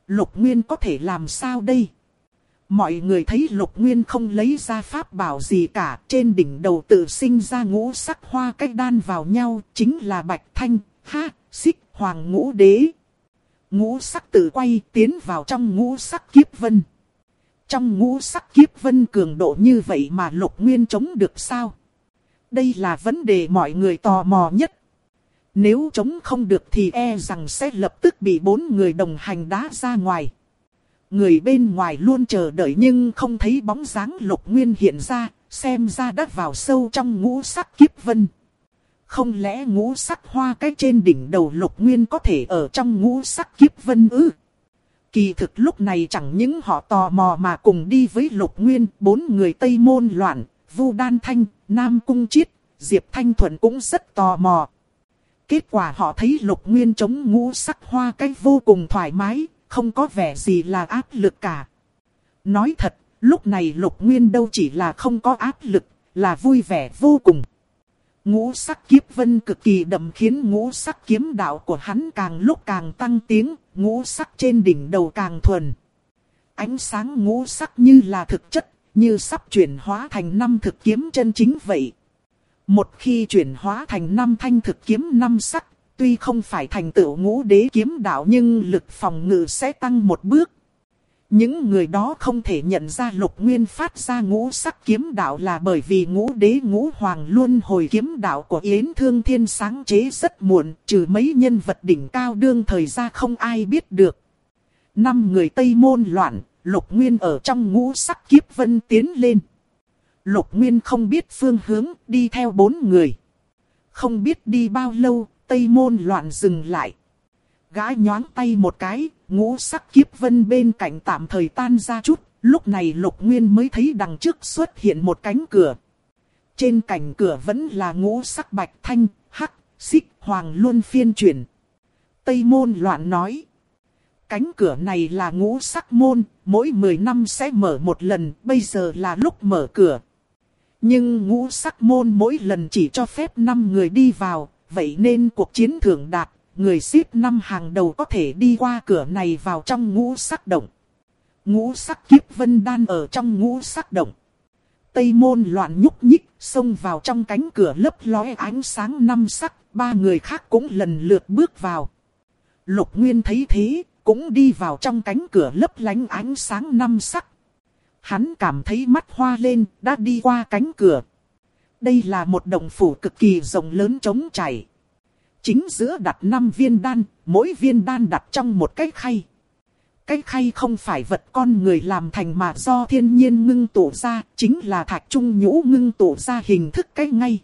Lục Nguyên có thể làm sao đây? Mọi người thấy Lục Nguyên không lấy ra pháp bảo gì cả, trên đỉnh đầu tự sinh ra ngũ sắc hoa cách đan vào nhau, chính là Bạch Thanh, Xích, Hoàng ngũ đế. Ngũ sắc tự quay tiến vào trong ngũ sắc kiếp vân. Trong ngũ sắc kiếp vân cường độ như vậy mà Lục Nguyên chống được sao? Đây là vấn đề mọi người tò mò nhất. Nếu chống không được thì e rằng sẽ lập tức bị 4 người đồng hành đá ra ngoài. Người bên ngoài luôn chờ đợi nhưng không thấy bóng dáng Lục Nguyên hiện ra, xem ra đã vào sâu trong ngũ sắc kiếp vân. Không lẽ ngũ sắc hoa cái trên đỉnh đầu Lục Nguyên có thể ở trong ngũ sắc kiếp vân ư? Kỳ thực lúc này chẳng những họ tò mò mà cùng đi với Lục Nguyên, 4 người Tây Môn Loạn, Vu Đan Thanh, Nam Cung Chiết, Diệp Thanh Thuận cũng rất tò mò. Kết quả họ thấy Lục Nguyên chống ngũ sắc hoa cái vô cùng thoải mái, không có vẻ gì là áp lực cả. Nói thật, lúc này Lục Nguyên đâu chỉ là không có áp lực, là vui vẻ vô cùng. Ngũ sắc kiếp vân cực kỳ đậm khiến ngũ sắc kiếm đạo của hắn càng lúc càng tăng tiếng, ngũ sắc trên đỉnh đầu càng thuần. Ánh sáng ngũ sắc như là thực chất, như sắp chuyển hóa thành 5 thực kiếm chân chính vậy. Một khi chuyển hóa thành 5 thanh thực kiếm 5 sắc, tuy không phải thành tựu ngũ đế kiếm đạo nhưng lực phòng ngự sẽ tăng một bước. Những người đó không thể nhận ra Lục Nguyên phát ra ngũ sắc kiếm đạo là bởi vì ngũ đế ngũ hoàng luân hồi kiếm đạo của Yến Thương Thiên sáng chế rất muộn, trừ mấy nhân vật đỉnh cao đương thời ra không ai biết được. 5 người Tây Môn Loạn, Lục Nguyên ở trong ngũ sắc kiếp vân tiến lên. Lục Nguyên không biết phương hướng, đi theo 4 người. Không biết đi bao lâu, Tây Môn Loạn dừng lại. Gã nhoáng tay một cái, ngũ sắc kiếp vân bên cạnh tạm thời tan ra chút. Lúc này Lục Nguyên mới thấy đằng trước xuất hiện một cánh cửa. Trên cánh cửa vẫn là ngũ sắc Bạch Thanh, Xích, Hoàng luân phiên chuyển. Tây Môn Loạn nói. Cánh cửa này là ngũ sắc môn, mỗi 10 năm sẽ mở một lần, bây giờ là lúc mở cửa. Nhưng ngũ sắc môn mỗi lần chỉ cho phép 5 người đi vào, vậy nên cuộc chiến thưởng đạt, người xếp 5 hàng đầu có thể đi qua cửa này vào trong ngũ sắc động. Ngũ sắc kiếp vân đan ở trong ngũ sắc động. Tây Môn Loạn nhúc nhích, xông vào trong cánh cửa lấp lóe ánh sáng 5 sắc, 3 người khác cũng lần lượt bước vào. Lục Nguyên thấy thế, cũng đi vào trong cánh cửa lấp lánh ánh sáng 5 sắc. Hắn cảm thấy mắt hoa lên, đã đi qua cánh cửa. Đây là một động phủ cực kỳ rộng lớn trống trải. Chính giữa đặt 5 viên đan, mỗi viên đan đặt trong một cái khay. Cái khay không phải vật con người làm thành mà do thiên nhiên ngưng tụ ra, chính là thạch trung nhũ ngưng tụ ra hình thức cái ngay.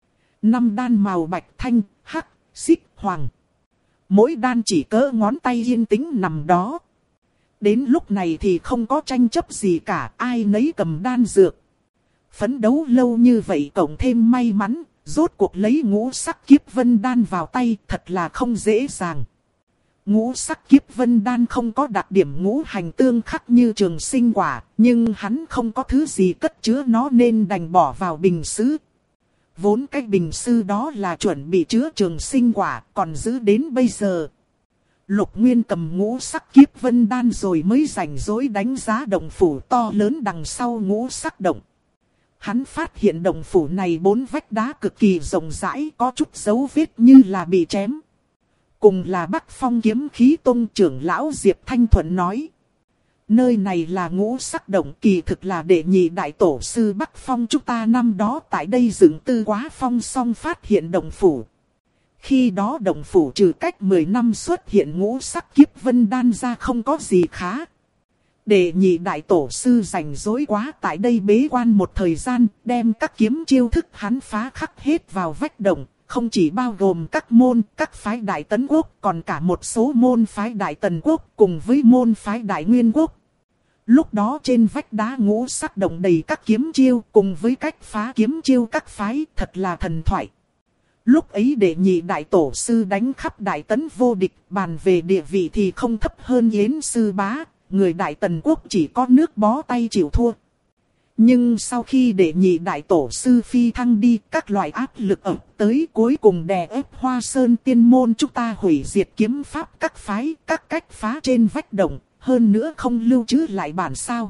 5 đan màu Bạch Thanh, Xích, Hoàng. Mỗi đan chỉ cỡ ngón tay yên tĩnh nằm đó. Đến lúc này thì không có tranh chấp gì cả, ai nấy cầm đan dược. Phấn đấu lâu như vậy cộng thêm may mắn, rốt cuộc lấy ngũ sắc kiếp vân đan vào tay thật là không dễ dàng. Ngũ sắc kiếp vân đan không có đặc điểm ngũ hành tương khắc như trường sinh quả, nhưng hắn không có thứ gì cất chứa nó nên đành bỏ vào bình sứ. Vốn cái bình sứ đó là chuẩn bị chứa trường sinh quả, còn giữ đến bây giờ. Lục Nguyên cầm ngũ sắc kiếp vân đan rồi mới rảnh rỗi đánh giá động phủ to lớn đằng sau ngũ sắc động. Hắn phát hiện động phủ này 4 vách đá cực kỳ rộng rãi, có chút dấu vết như là bị chém. Cùng là Bắc Phong Kiếm Khí Tông trưởng lão Diệp Thanh Thuận nói. Nơi này là ngũ sắc động, kỳ thực là đệ nhị đại tổ sư Bắc Phong chúng ta năm đó tại đây dựng Tư Quá Phong xong phát hiện động phủ. Khi đó động phủ trừ cách 10 năm xuất hiện ngũ sắc kiếp vân đan ra không có gì khá. Đệ nhị đại tổ sư rảnh rỗi quá tại đây bế quan một thời gian, đem các kiếm chiêu thức hắn phá khắc hết vào vách động, không chỉ bao gồm các môn, các phái Đại Tấn Quốc, còn cả một số môn phái Đại Tần Quốc cùng với môn phái Đại Nguyên Quốc. Lúc đó trên vách đá ngũ sắc động đầy các kiếm chiêu cùng với cách phá kiếm chiêu các phái thật là thần thoại. Lúc ấy đệ nhị đại tổ sư đánh khắp Đại Tấn vô địch, bàn về địa vị thì không thấp hơn Yến Sư Bá, người Đại Tần Quốc chỉ có nước bó tay chịu thua. Nhưng sau khi đệ nhị đại tổ sư phi thăng đi, các loại áp lực ập tới cuối cùng đè ép Hoa Sơn Tiên Môn chúng ta hủy diệt kiếm pháp các phái, các cách phá trên vách động, hơn nữa không lưu trữ lại bản sao.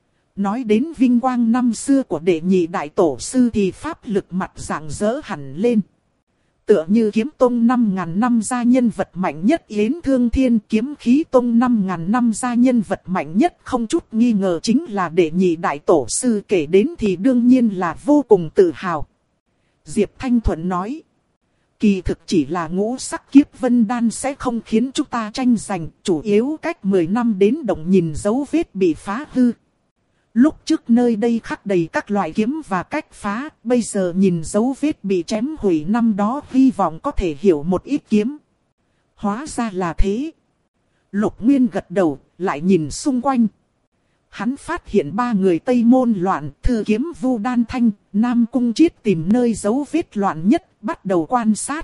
Nói đến vinh quang năm xưa của đệ nhị đại tổ sư thì pháp lực mặt rạng rỡ hẳn lên. Tựa như kiếm tông 5.000 năm gia nhân vật mạnh nhất Yến Thương Thiên, kiếm khí tông 5.000 năm gia nhân vật mạnh nhất không chút nghi ngờ chính là đệ nhị đại tổ sư, kể đến thì đương nhiên là vô cùng tự hào. Diệp Thanh Thuận nói, kỳ thực chỉ là ngũ sắc kiếp vân đan sẽ không khiến chúng ta tranh giành, chủ yếu cách 10 năm đến động nhìn dấu vết bị phá hư. Lúc trước nơi đây khắc đầy các loại kiếm và cách phá, bây giờ nhìn dấu vết bị chém hủy năm đó, hy vọng có thể hiểu một ít kiếm. Hóa ra là thế. Lục Nguyên gật đầu, lại nhìn xung quanh. Hắn phát hiện 3 người Tây Môn Loạn, Thư Kiếm Vu Đan Thanh, Nam Cung Chiết tìm nơi dấu vết loạn nhất, bắt đầu quan sát.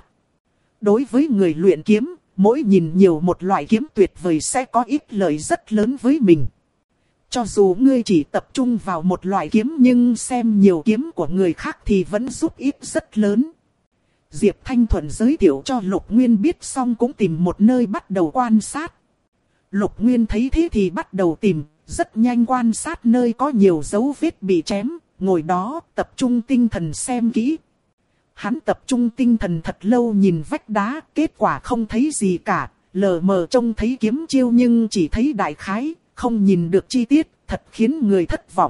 Đối với người luyện kiếm, mỗi nhìn nhiều một loại kiếm tuyệt vời sẽ có ích lợi rất lớn với mình. Cho dù ngươi chỉ tập trung vào một loại kiếm nhưng xem nhiều kiếm của người khác thì vẫn giúp ích rất lớn. Diệp Thanh Thuận giới thiệu cho Lục Nguyên biết xong cũng tìm một nơi bắt đầu quan sát. Lục Nguyên thấy thế thì bắt đầu tìm, rất nhanh quan sát nơi có nhiều dấu vết bị chém, ngồi đó tập trung tinh thần xem kỹ. Hắn tập trung tinh thần thật lâu nhìn vách đá, kết quả không thấy gì cả, lờ mờ trông thấy kiếm chiêu nhưng chỉ thấy đại khái, không nhìn được chi tiết, thật khiến người thất vọng.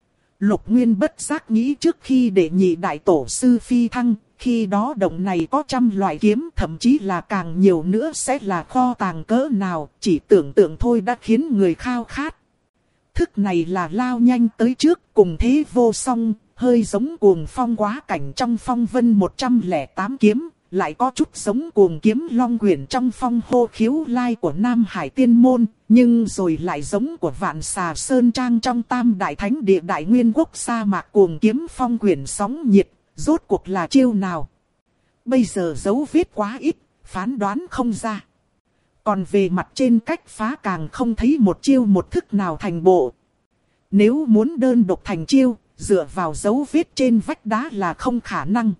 Lục Nguyên bất giác nghĩ trước khi đệ nhị đại tổ sư phi thăng, khi đó động này có 100 loại kiếm, thậm chí là càng nhiều nữa sẽ là kho tàng cỡ nào, chỉ tưởng tượng thôi đã khiến người khao khát. Thức này là lao nhanh tới trước, cùng thế vô song, hơi giống cuồng phong quá cảnh trong phong vân 108 kiếm, lại có chút giống cuồng kiếm long quyển trong phong hô khiếu lai của Nam Hải Tiên Môn, nhưng rồi lại giống của Vạn Xà Sơn Trang trong Tam Đại Thánh Địa Đại Nguyên Quốc sa mạc cuồng kiếm phong quyển sóng nhiệt, rốt cuộc là chiêu nào? Bây giờ dấu vết quá ít, phán đoán không ra. Còn về mặt trên cách phá càng không thấy một chiêu một thức nào thành bộ. Nếu muốn đơn độc thành chiêu, dựa vào dấu vết trên vách đá là không khả năng.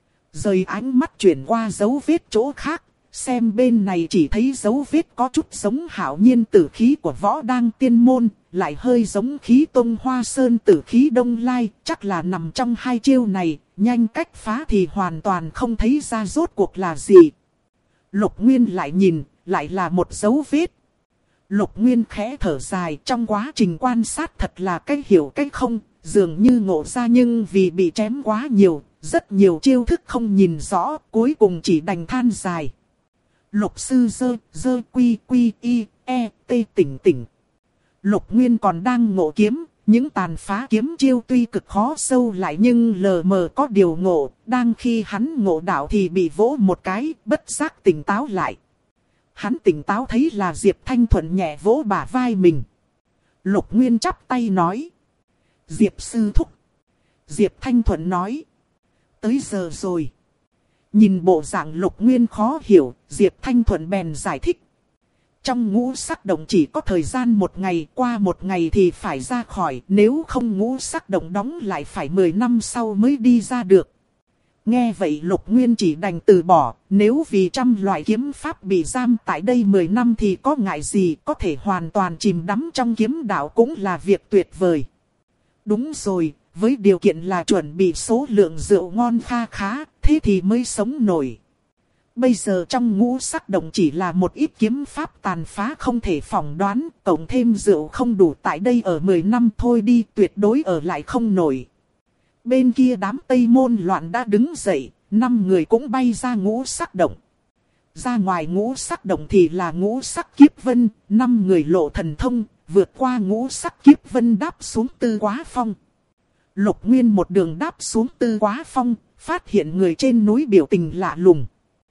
Rời ánh mắt chuyển qua dấu vết chỗ khác, xem bên này chỉ thấy dấu vết có chút giống hạo nhiên tử khí của Võ Đang Tiên Môn, lại hơi giống khí Tông Hoa Sơn tử khí Đông Lai, chắc là nằm trong hai chiêu này, nhanh cách phá thì hoàn toàn không thấy ra rốt cuộc là gì. Lục Nguyên lại nhìn, lại là một dấu vết. Lục Nguyên khẽ thở dài, trong quá trình quan sát thật là cái hiểu cái không, dường như ngộ ra nhưng vì bị chém quá nhiều, rất nhiều chiêu thức không nhìn rõ, cuối cùng chỉ đành than dài. Lục sư dơ quy y t tỉnh. Lục Nguyên còn đang ngộ kiếm, những tàn phá kiếm chiêu tuy cực khó sâu lại nhưng lờ mờ có điều ngộ, đang khi hắn ngộ đạo thì bị vỗ một cái, bất giác tỉnh táo lại. Hắn tỉnh táo thấy là Diệp Thanh Thuận nhẹ vỗ bả vai mình. Lục Nguyên chắp tay nói, Diệp sư thúc. Diệp Thanh Thuận nói, tới giờ rồi. Nhìn bộ dạng Lục Nguyên khó hiểu, Diệp Thanh Thuận bèn giải thích. Trong ngũ sắc động chỉ có thời gian 1 ngày, qua 1 ngày thì phải ra khỏi, nếu không ngũ sắc động đóng lại phải 10 năm sau mới đi ra được. Nghe vậy Lục Nguyên chỉ đành từ bỏ, nếu vì 100 loại kiếm pháp bị giam tại đây 10 năm thì có ngại gì, có thể hoàn toàn chìm đắm trong kiếm đạo cũng là việc tuyệt vời. Đúng rồi, với điều kiện là chuẩn bị số lượng rượu ngon kha khá, thế thì mới sống nổi. Bây giờ trong ngũ sắc động chỉ là một ít kiếm pháp tàn phá không thể phỏng đoán, cộng thêm rượu không đủ tại đây ở 10 năm thôi đi, tuyệt đối ở lại không nổi. Bên kia đám Tây Môn Loạn đã đứng dậy, 5 người cũng bay ra ngũ sắc động. Ra ngoài ngũ sắc động thì là ngũ sắc kiếp vân, 5 người lộ thần thông, vượt qua ngũ sắc kiếp vân đáp xuống Tư Quá Phong. Lục Nguyên một đường đáp xuống Tư Quá Phong, phát hiện người trên núi biểu tình lạ lùng.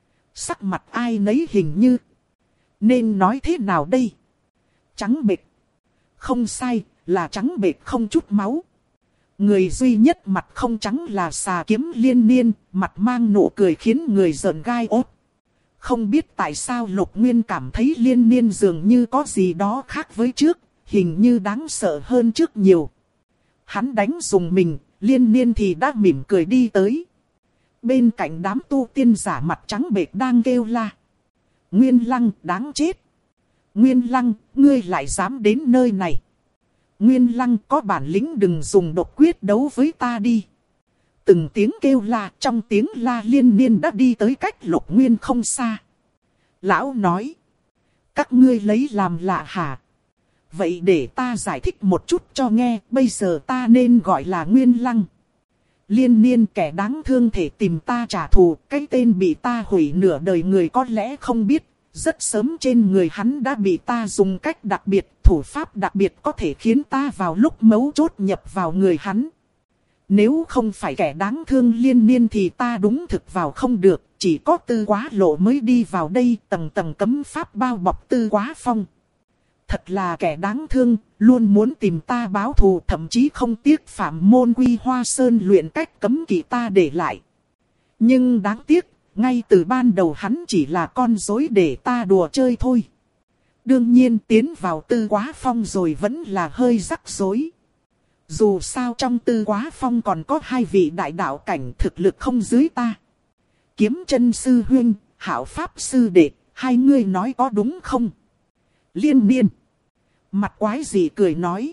Sắc mặt ai nấy hình như, nên nói thế nào đây? Trắng bệch. Không sai, là trắng bệch không chút máu. Người duy nhất mặt không trắng là Xà Kiếm Liên Niên, mặt mang nụ cười khiến người giận gai ốt. Không biết tại sao Lục Nguyên cảm thấy Liên Niên dường như có gì đó khác với trước, hình như đáng sợ hơn trước nhiều. Hắn đánh dùng mình, Liên Niên thì đã mỉm cười đi tới. Bên cạnh đám tu tiên giả mặt trắng bệch đang kêu la. Nguyên Lăng đáng chết. Nguyên Lăng, ngươi lại dám đến nơi này. Nguyên Lăng có bản lĩnh đừng dùng độc quyết đấu với ta đi. Từng tiếng kêu la trong tiếng la liên miên đã đi tới cách Lục Nguyên không xa. Lão nói. Các ngươi lấy làm lạ hả? Vậy để ta giải thích một chút cho nghe. Bây giờ ta nên gọi là Nguyên Lăng. Liên niên kẻ đáng thương thể tìm ta trả thù. Cái tên bị ta hủy nửa đời người có lẽ không biết. Rất sớm trên người hắn đã bị ta dùng cách đặc biệt. Thủ pháp đặc biệt có thể khiến ta vào lúc mấu chốt nhập vào người hắn. Nếu không phải kẻ đáng thương liên niên thì ta đúng thực vào không được. Chỉ có Tư Quá Lộ mới đi vào đây, tầng tầng cấm pháp bao bọc Tư Quá Phong. Thật là kẻ đáng thương, luôn muốn tìm ta báo thù, thậm chí không tiếc phạm môn quy Hoa Sơn luyện cách cấm kỵ ta để lại. Nhưng đáng tiếc, ngay từ ban đầu hắn chỉ là con rối để ta đùa chơi thôi. Đương nhiên tiến vào Tư Quá Phong rồi vẫn là hơi rắc rối. Dù sao trong Tư Quá Phong còn có 2 vị đại đạo cảnh thực lực không dưới ta. Kiếm Chân sư huynh, Hạo Pháp sư đệ, hai ngươi nói có đúng không? Liên Niên mặt quái gì cười nói.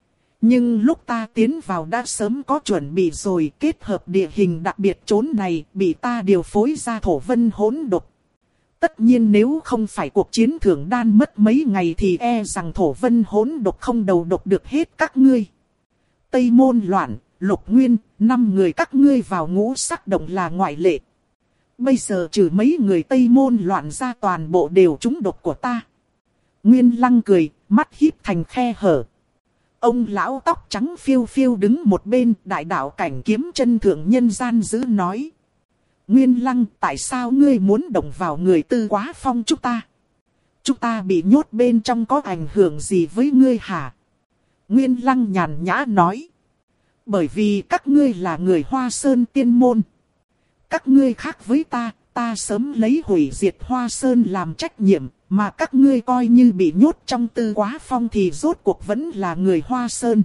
Nhưng lúc ta tiến vào đã sớm có chuẩn bị rồi, kết hợp địa hình đặc biệt chốn này bị ta điều phối ra thổ vân hỗn độn. Tất nhiên nếu không phải cuộc chiến thưởng đan mất mấy ngày thì e rằng thổ vân hỗn độn không đầu độc được hết các ngươi. Tây Môn Loạn, Lục Nguyên, 5 người các ngươi vào ngũ sắc động là ngoại lệ. Bây giờ trừ mấy người Tây Môn Loạn ra toàn bộ đều trúng độc của ta. Nguyên Lăng cười, mắt híp thành khe hở. Ông lão tóc trắng phiêu phiêu đứng một bên, đại đạo cảnh Kiếm Chân thượng nhân gian dữ nói. Nguyên Lăng, tại sao ngươi muốn động vào người Tư Quá Phong chúng ta? Chúng ta bị nhốt bên trong có ảnh hưởng gì với ngươi hả? Nguyên Lăng nhàn nhã nói. Bởi vì các ngươi là người Hoa Sơn tiên môn. Các ngươi khác với ta sớm lấy hủy diệt Hoa Sơn làm trách nhiệm. Mà các ngươi coi như bị nhốt trong Tư Quá Phong thì rốt cuộc vẫn là người Hoa Sơn.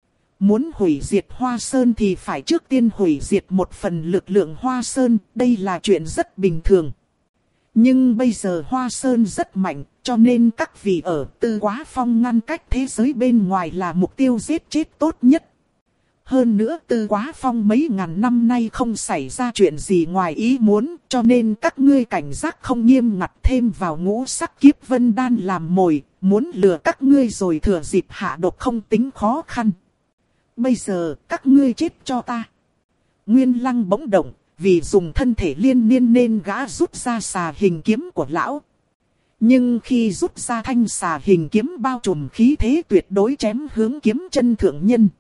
Muốn hủy diệt Hoa Sơn thì phải trước tiên hủy diệt một phần lực lượng Hoa Sơn. Đây là chuyện rất bình thường. Nhưng bây giờ Hoa Sơn rất mạnh, cho nên các vị ở Tư Quá Phong ngăn cách thế giới bên ngoài là mục tiêu giết chết tốt nhất. Hơn nữa Tư Quá Phong mấy ngàn năm nay không xảy ra chuyện gì ngoài ý muốn, cho nên các ngươi cảnh giác không nghiêm ngặt, thêm vào ngũ sắc kiếp vân đan làm mồi, muốn lừa các ngươi rồi thừa dịp hạ độc không tính khó khăn. Bây giờ các ngươi chết cho ta. Nguyên Lăng bỗng động, vì dùng thân thể liên niên nên gã rút ra xà hình kiếm của lão. Nhưng khi rút ra thanh xà hình kiếm bao trùm khí thế tuyệt đối chém hướng Kiếm Chân thượng nhân.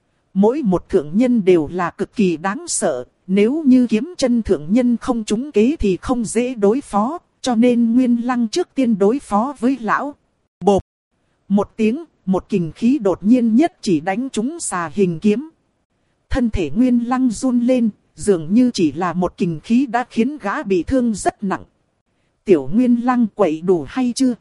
Mỗi một thượng nhân đều là cực kỳ đáng sợ, nếu như Kiếm Chân thượng nhân không trúng kế thì không dễ đối phó, cho nên Nguyên Lăng trước tiên đối phó với lão. Bộp! Một tiếng, một kình khí đột nhiên nhất chỉ đánh trúng xà hình kiếm. Thân thể Nguyên Lăng run lên, dường như chỉ là một kình khí đã khiến gã bị thương rất nặng. Tiểu Nguyên Lăng quậy đủ hay chưa?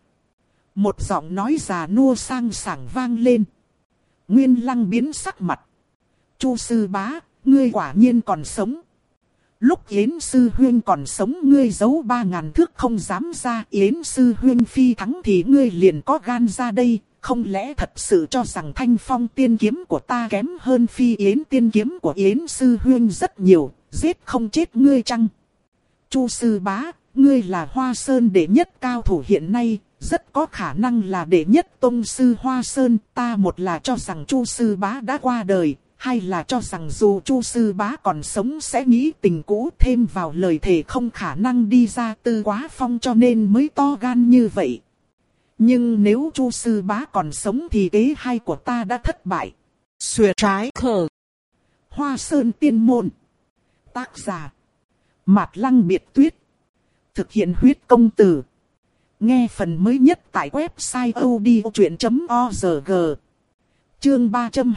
Một giọng nói già nua sang sảng vang lên. Nguyên Lăng biến sắc mặt. Chu sư bá, ngươi quả nhiên còn sống. Lúc Yến sư huynh còn sống ngươi giấu 3000 thước không dám ra. Yến sư huynh phi thắng thì ngươi liền có gan ra đây. Không lẽ thật sự cho rằng thanh phong tiên kiếm của ta kém hơn phi yến tiên kiếm của Yến sư huynh rất nhiều, giết không chết ngươi chăng? Chu sư bá, ngươi là Hoa Sơn đệ nhất cao thủ hiện nay, rất có khả năng là đệ nhất tông sư Hoa Sơn. Ta một là cho rằng Chu sư bá đã qua đời, hai là cho rằng dù Chu sư bá còn sống sẽ nghĩ tình cũ, thêm vào lời thề không khả năng đi ra Tư Quá Phong cho nên mới to gan như vậy. Nhưng nếu Chu sư bá còn sống thì kế hai của ta đã thất bại. Xuyệt trái khờ. Hoa Sơn tiên môn. Tác giả. Mạt Lăng Biệt Tuyết. Thực hiện huyết công từ. Nghe phần mới nhất tại website odchuyện.org. Chương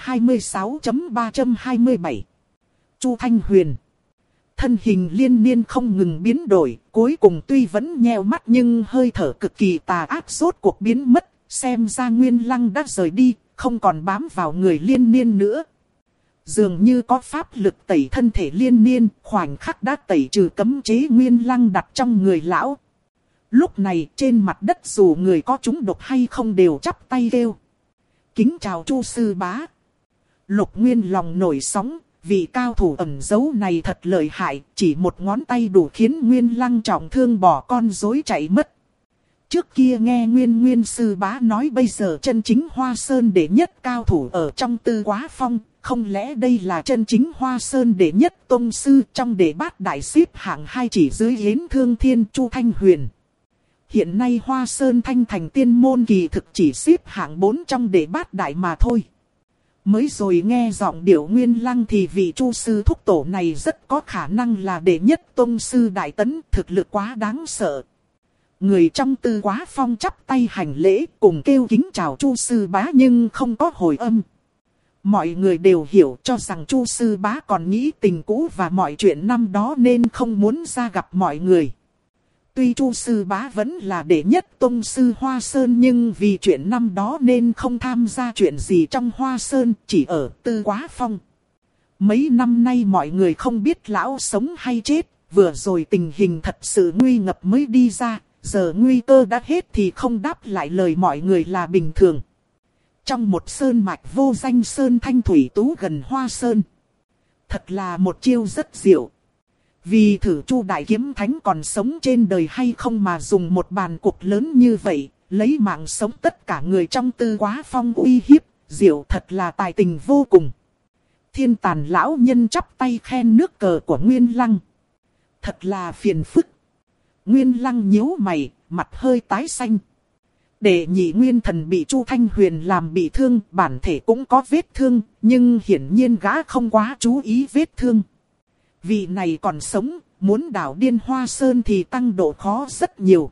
326.327. Chu Thanh Huyền. Thân hình liên miên không ngừng biến đổi, cuối cùng tuy vẫn nheo mắt nhưng hơi thở cực kỳ tà ác rốt cuộc biến mất, xem ra Nguyên Lăng đã rời đi, không còn bám vào người liên miên nữa. Dường như có pháp lực tẩy thân thể liên miên, khoảnh khắc đã tẩy trừ cấm chế Nguyên Lăng đặt trong người lão. Lúc này trên mặt đất dù người có trúng độc hay không đều chắp tay kêu. Kính chào Chu sư bá. Lục Nguyên lòng nổi sóng, vị cao thủ ẩn giấu này thật lợi hại, chỉ một ngón tay đủ khiến Nguyên Lăng trọng thương bỏ con rối chạy mất. Trước kia nghe Nguyên sư bá nói bây giờ chân chính Hoa Sơn đệ nhất cao thủ ở trong Tư Quá Phong, không lẽ đây là chân chính Hoa Sơn đệ nhất tông sư trong đệ bát đại xếp hạng 2 chỉ dưới Yến Thương Thiên Chu Thanh Huyền. Hiện nay Hoa Sơn Thanh Thành tiên môn kỳ thực chỉ xếp hạng 4 trong đệ bát đại mà thôi. Mới rồi nghe giọng điệu Nguyên Lăng thì vị Chu sư thúc tổ này rất có khả năng là đệ nhất tông sư đại tấn, thực lực quá đáng sợ. Người trong Tư Quá Phong chắp tay hành lễ cùng kêu kính chào Chu sư bá nhưng không có hồi âm. Mọi người đều hiểu cho rằng Chu sư bá còn nghĩ tình cũ và mọi chuyện năm đó nên không muốn ra gặp mọi người. Tuy Chu sư bá vẫn là đệ nhất tông sư Hoa Sơn nhưng vì chuyện năm đó nên không tham gia chuyện gì trong Hoa Sơn, chỉ ở Tư Quá Phong. Mấy năm nay mọi người không biết lão sống hay chết, vừa rồi tình hình thật sự nguy ngập mới đi ra, giờ nguy cơ đã hết thì không đáp lại lời mọi người là bình thường. Trong một sơn mạch vô danh sơn thanh thủy tú gần Hoa Sơn. Thật là một chiêu rất diệu. Vì thử Chu Đại Kiếm Thánh còn sống trên đời hay không mà dùng một bàn cuộc lớn như vậy, lấy mạng sống tất cả người trong Tư Quá Phong uy hiếp, diệu thật là tài tình vô cùng. Thiên Tàn lão nhân chắp tay khen nước cờ của Nguyên Lăng. Thật là phiền phức. Nguyên Lăng nhíu mày, mặt hơi tái xanh. Đệ nhị nguyên thần bị Chu Thanh Huyền làm bị thương, bản thể cũng có vết thương, nhưng hiển nhiên gã không quá chú ý vết thương. Vị này còn sống, muốn đảo điên Hoa Sơn thì tăng độ khó rất nhiều.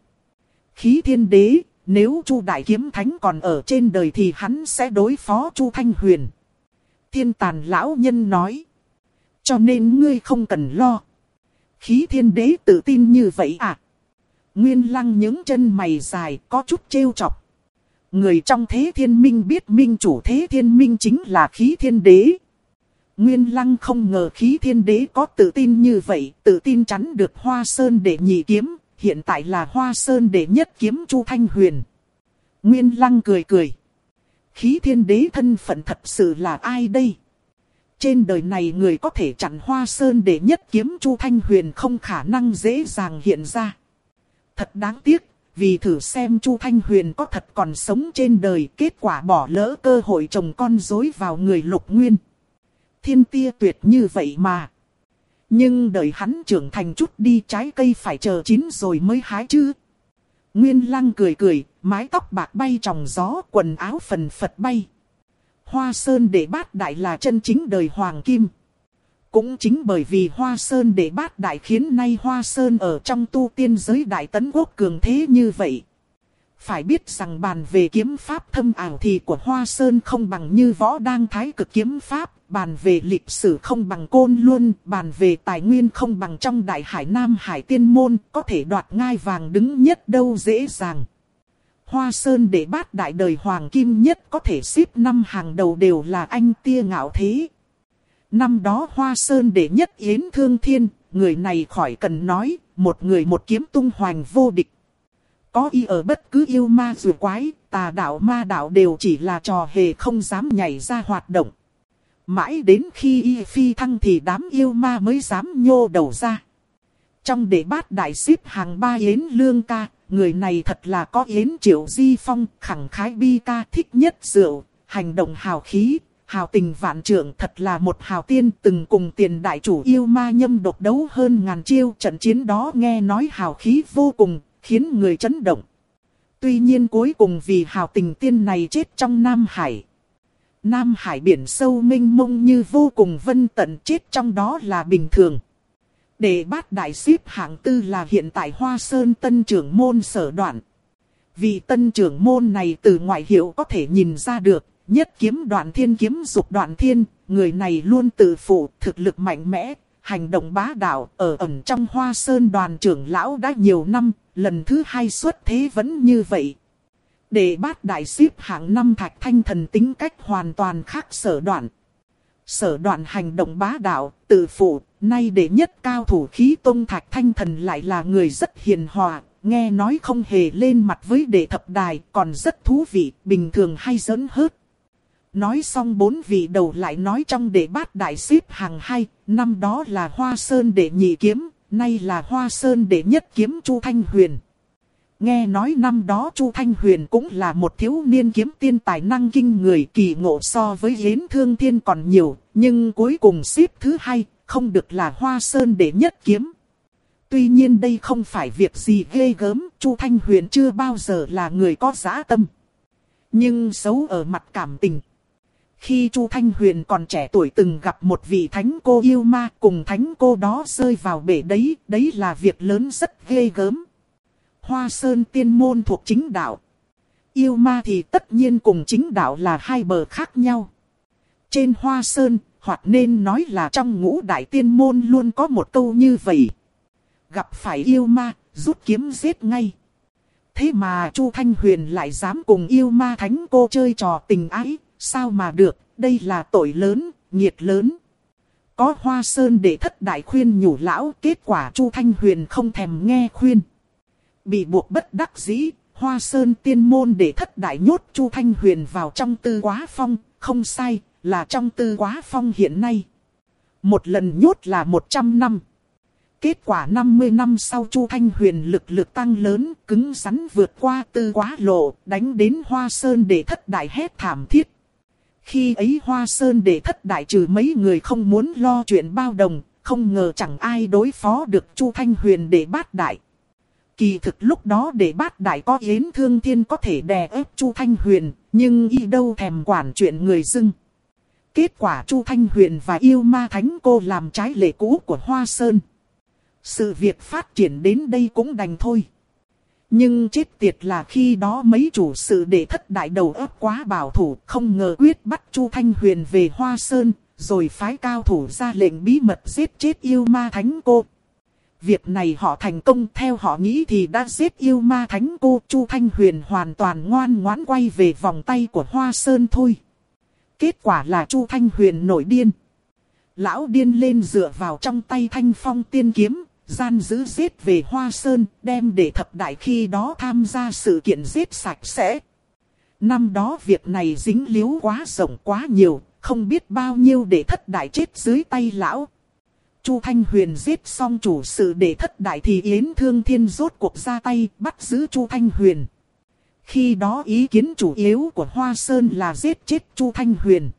Khí Thiên Đế, nếu Chu Đại Kiếm Thánh còn ở trên đời thì hắn sẽ đối phó Chu Thanh Huyền. Thiên Tàn lão nhân nói. Cho nên ngươi không cần lo. Khí Thiên Đế tự tin như vậy à? Nguyên Lăng những chân mày dài có chút trêu chọc. Người trong Thế Thiên Minh biết minh chủ Thế Thiên Minh chính là Khí Thiên Đế. Nguyên Lăng không ngờ Khí Thiên Đế có tự tin như vậy, tự tin chắn được Hoa Sơn đệ nhị kiếm, hiện tại là Hoa Sơn đệ nhất kiếm Chu Thanh Huyền. Nguyên Lăng cười cười. Khí Thiên Đế thân phận thật sự là ai đây? Trên đời này người có thể chặn Hoa Sơn đệ nhất kiếm Chu Thanh Huyền không khả năng dễ dàng hiện ra. Thật đáng tiếc, vì thử xem Chu Thanh Huyền có thật còn sống trên đời, kết quả bỏ lỡ cơ hội trồng con rối vào người Lục Nguyên. Thiên tia tuyệt như vậy mà. Nhưng đợi hắn trưởng thành chút đi, trái cây phải chờ chín rồi mới hái chứ. Nguyên Lăng cười cười, mái tóc bạc bay trong gió, quần áo phần phật bay. Hoa Sơn đệ bát đại là chân chính đời hoàng kim. Cũng chính bởi vì Hoa Sơn đệ bát đại khiến nay Hoa Sơn ở trong tu tiên giới đại tấn quốc cường thế như vậy. Phải biết rằng bàn về kiếm pháp thâm ảo thì của Hoa Sơn không bằng như Võ Đang Thái Cực kiếm pháp, bàn về lịch sử không bằng Côn Luân, bàn về tài nguyên không bằng trong Đại Hải Nam Hải Tiên Môn, có thể đoạt ngai vàng đứng nhất đâu dễ dàng. Hoa Sơn đệ bát đại đời hoàng kim nhất có thể xếp 5 hàng đầu đều là anh Tia Ngạo Thế. Năm đó Hoa Sơn đệ nhất Yến Thương Thiên, người này khỏi cần nói, một người một kiếm tung hoành vô địch. Có y ở bất cứ yêu ma dù quái, tà đạo ma đạo đều chỉ là trò hề không dám nhảy ra hoạt động. Mãi đến khi y phi thăng thì đám yêu ma mới dám nhô đầu ra. Trong đệ bát đại xếp hàng 3 Yến Lương Ca, người này thật là có Yến Triệu Di Phong, khẳng khái bi ca, thích nhất rượu, hành động hào khí, hào tình vạn trượng, thật là một hào tiên, từng cùng Tiền đại chủ yêu ma Nhâm độc đấu hơn ngàn chiêu. Trận chiến đó nghe nói hào khí vô cùng, khiến người chấn động. Tuy nhiên cuối cùng vì hào tình tiên này chết trong Nam Hải. Nam Hải biển sâu mênh mông như vô cùng vân tận, chết trong đó là bình thường. Đệ bát đại xếp hạng tư là hiện tại Hoa Sơn tân trưởng môn Sở Đoạn. Vị tân trưởng môn này từ ngoại hiệu có thể nhìn ra được, nhất kiếm Đoạn Thiên kiếm dục Đoạn Thiên, người này luôn tự phụ, thực lực mạnh mẽ, hành động bá đạo, ở ẩn trong Hoa Sơn đoàn trưởng lão đã nhiều năm, lần thứ 2 xuất thế vẫn như vậy. Đệ bát đại xếp hạng 5 Thạch Thanh Thần tính cách hoàn toàn khác Sở Đoạn. Sở Đoạn hành động bá đạo, tự phụ, nay đệ nhất cao thủ khí tông Thạch Thanh Thần lại là người rất hiền hòa, nghe nói không hề lên mặt với đệ thập đài, còn rất thú vị, bình thường hay giỡn hớt. Nói xong 4 vị đầu lại nói trong đệ bát đại xếp hàng 2, năm đó là Hoa Sơn đệ nhị kiếm, nay là Hoa Sơn đệ nhất kiếm Chu Thanh Huyền. Nghe nói năm đó Chu Thanh Huyền cũng là một thiếu niên kiếm tiên tài năng kinh người, kỳ ngộ so với Yến Thương Thiên còn nhiều, nhưng cuối cùng xếp thứ 2, không được là Hoa Sơn đệ nhất kiếm. Tuy nhiên đây không phải việc gì ghê gớm, Chu Thanh Huyền chưa bao giờ là người có dã tâm. Nhưng xấu ở mặt cảm tình. Khi Chu Thanh Huyền còn trẻ tuổi từng gặp một vị thánh cô yêu ma, cùng thánh cô đó rơi vào bể đấy là việc lớn rất ghê gớm. Hoa Sơn tiên môn thuộc chính đạo. Yêu ma thì tất nhiên cùng chính đạo là hai bờ khác nhau. Trên Hoa Sơn, hoặc nên nói là trong ngũ đại tiên môn luôn có một câu như vậy. Gặp phải yêu ma, rút kiếm giết ngay. Thế mà Chu Thanh Huyền lại dám cùng yêu ma thánh cô chơi trò tình ái, sao mà được, đây là tội lớn, nghiệt lớn. Có Hoa Sơn để thất đại khuyên nhủ lão, kết quả Chu Thanh Huyền không thèm nghe khuyên. Bị buộc bất đắc dĩ, Hoa Sơn tiên môn để thất đại nhốt Chu Thanh Huyền vào trong Tư Quá Phong, không sai, là trong Tư Quá Phong hiện nay. Một lần nhốt là 100 năm. Kết quả 50 năm sau Chu Thanh Huyền lực tăng lớn, cứng rắn vượt qua Tư Quá Lộ, đánh đến Hoa Sơn để thất đại hét thảm thiết. Khi ấy Hoa Sơn để thất đại trừ mấy người không muốn lo chuyện bao đồng, không ngờ chẳng ai đối phó được Chu Thanh Huyền để bát đại. Kỳ thực lúc đó để bát đại có Yến Thương Thiên có thể đè ép Chu Thanh Huyền, nhưng y đâu thèm quản chuyện người dưng. Kết quả Chu Thanh Huyền và yêu ma thánh cô làm trái lệ cũ của Hoa Sơn. Sự việc phát triển đến đây cũng đành thôi. Nhưng chết tiệt là khi đó mấy chủ sự để thất đại đầu óc quá bảo thủ, không ngờ quyết bắt Chu Thanh Huyền về Hoa Sơn, rồi phái cao thủ ra lệnh bí mật giết chết yêu ma thánh cô. Việc này họ thành công, theo họ nghĩ thì đã giết yêu ma thánh cô, Chu Thanh Huyền hoàn toàn ngoan ngoãn quay về vòng tay của Hoa Sơn thôi. Kết quả là Chu Thanh Huyền nổi điên. Lão điên lên dựa vào trong tay Thanh Phong tiên kiếm, gian giữ giết về Hoa Sơn, đem để thập đại khi đó tham gia sự kiện giết sạch sẽ. Năm đó việc này dính líu quá rộng quá nhiều, không biết bao nhiêu để thất đại chết dưới tay lão. Chu Thanh Huyền giết xong chủ sự để thất đại thì Yến Thương Thiên rốt cuộc ra tay bắt giữ Chu Thanh Huyền. Khi đó ý kiến chủ yếu của Hoa Sơn là giết chết Chu Thanh Huyền.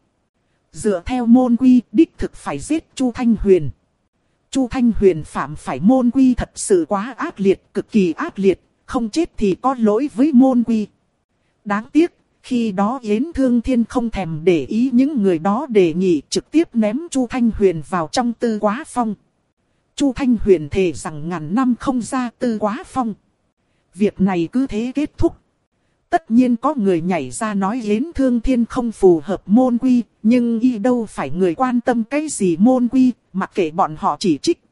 Dựa theo môn quy đích thực phải giết Chu Thanh Huyền. Chu Thanh Huyền phạm phải môn quy thật sự quá ác liệt, cực kỳ ác liệt, không chết thì có lỗi với môn quy. Đáng tiếc, khi đó Yến Thương Thiên không thèm để ý những người đó đề nghị trực tiếp ném Chu Thanh Huyền vào trong Tư Quá Phong. Chu Thanh Huyền thề rằng ngàn năm không ra Tư Quá Phong. Việc này cứ thế kết thúc. Tất nhiên có người nhảy ra nói Yến Thương Thiên không phù hợp môn quy, nhưng y đâu phải người quan tâm cái gì môn quy, mặc kệ bọn họ chỉ trích.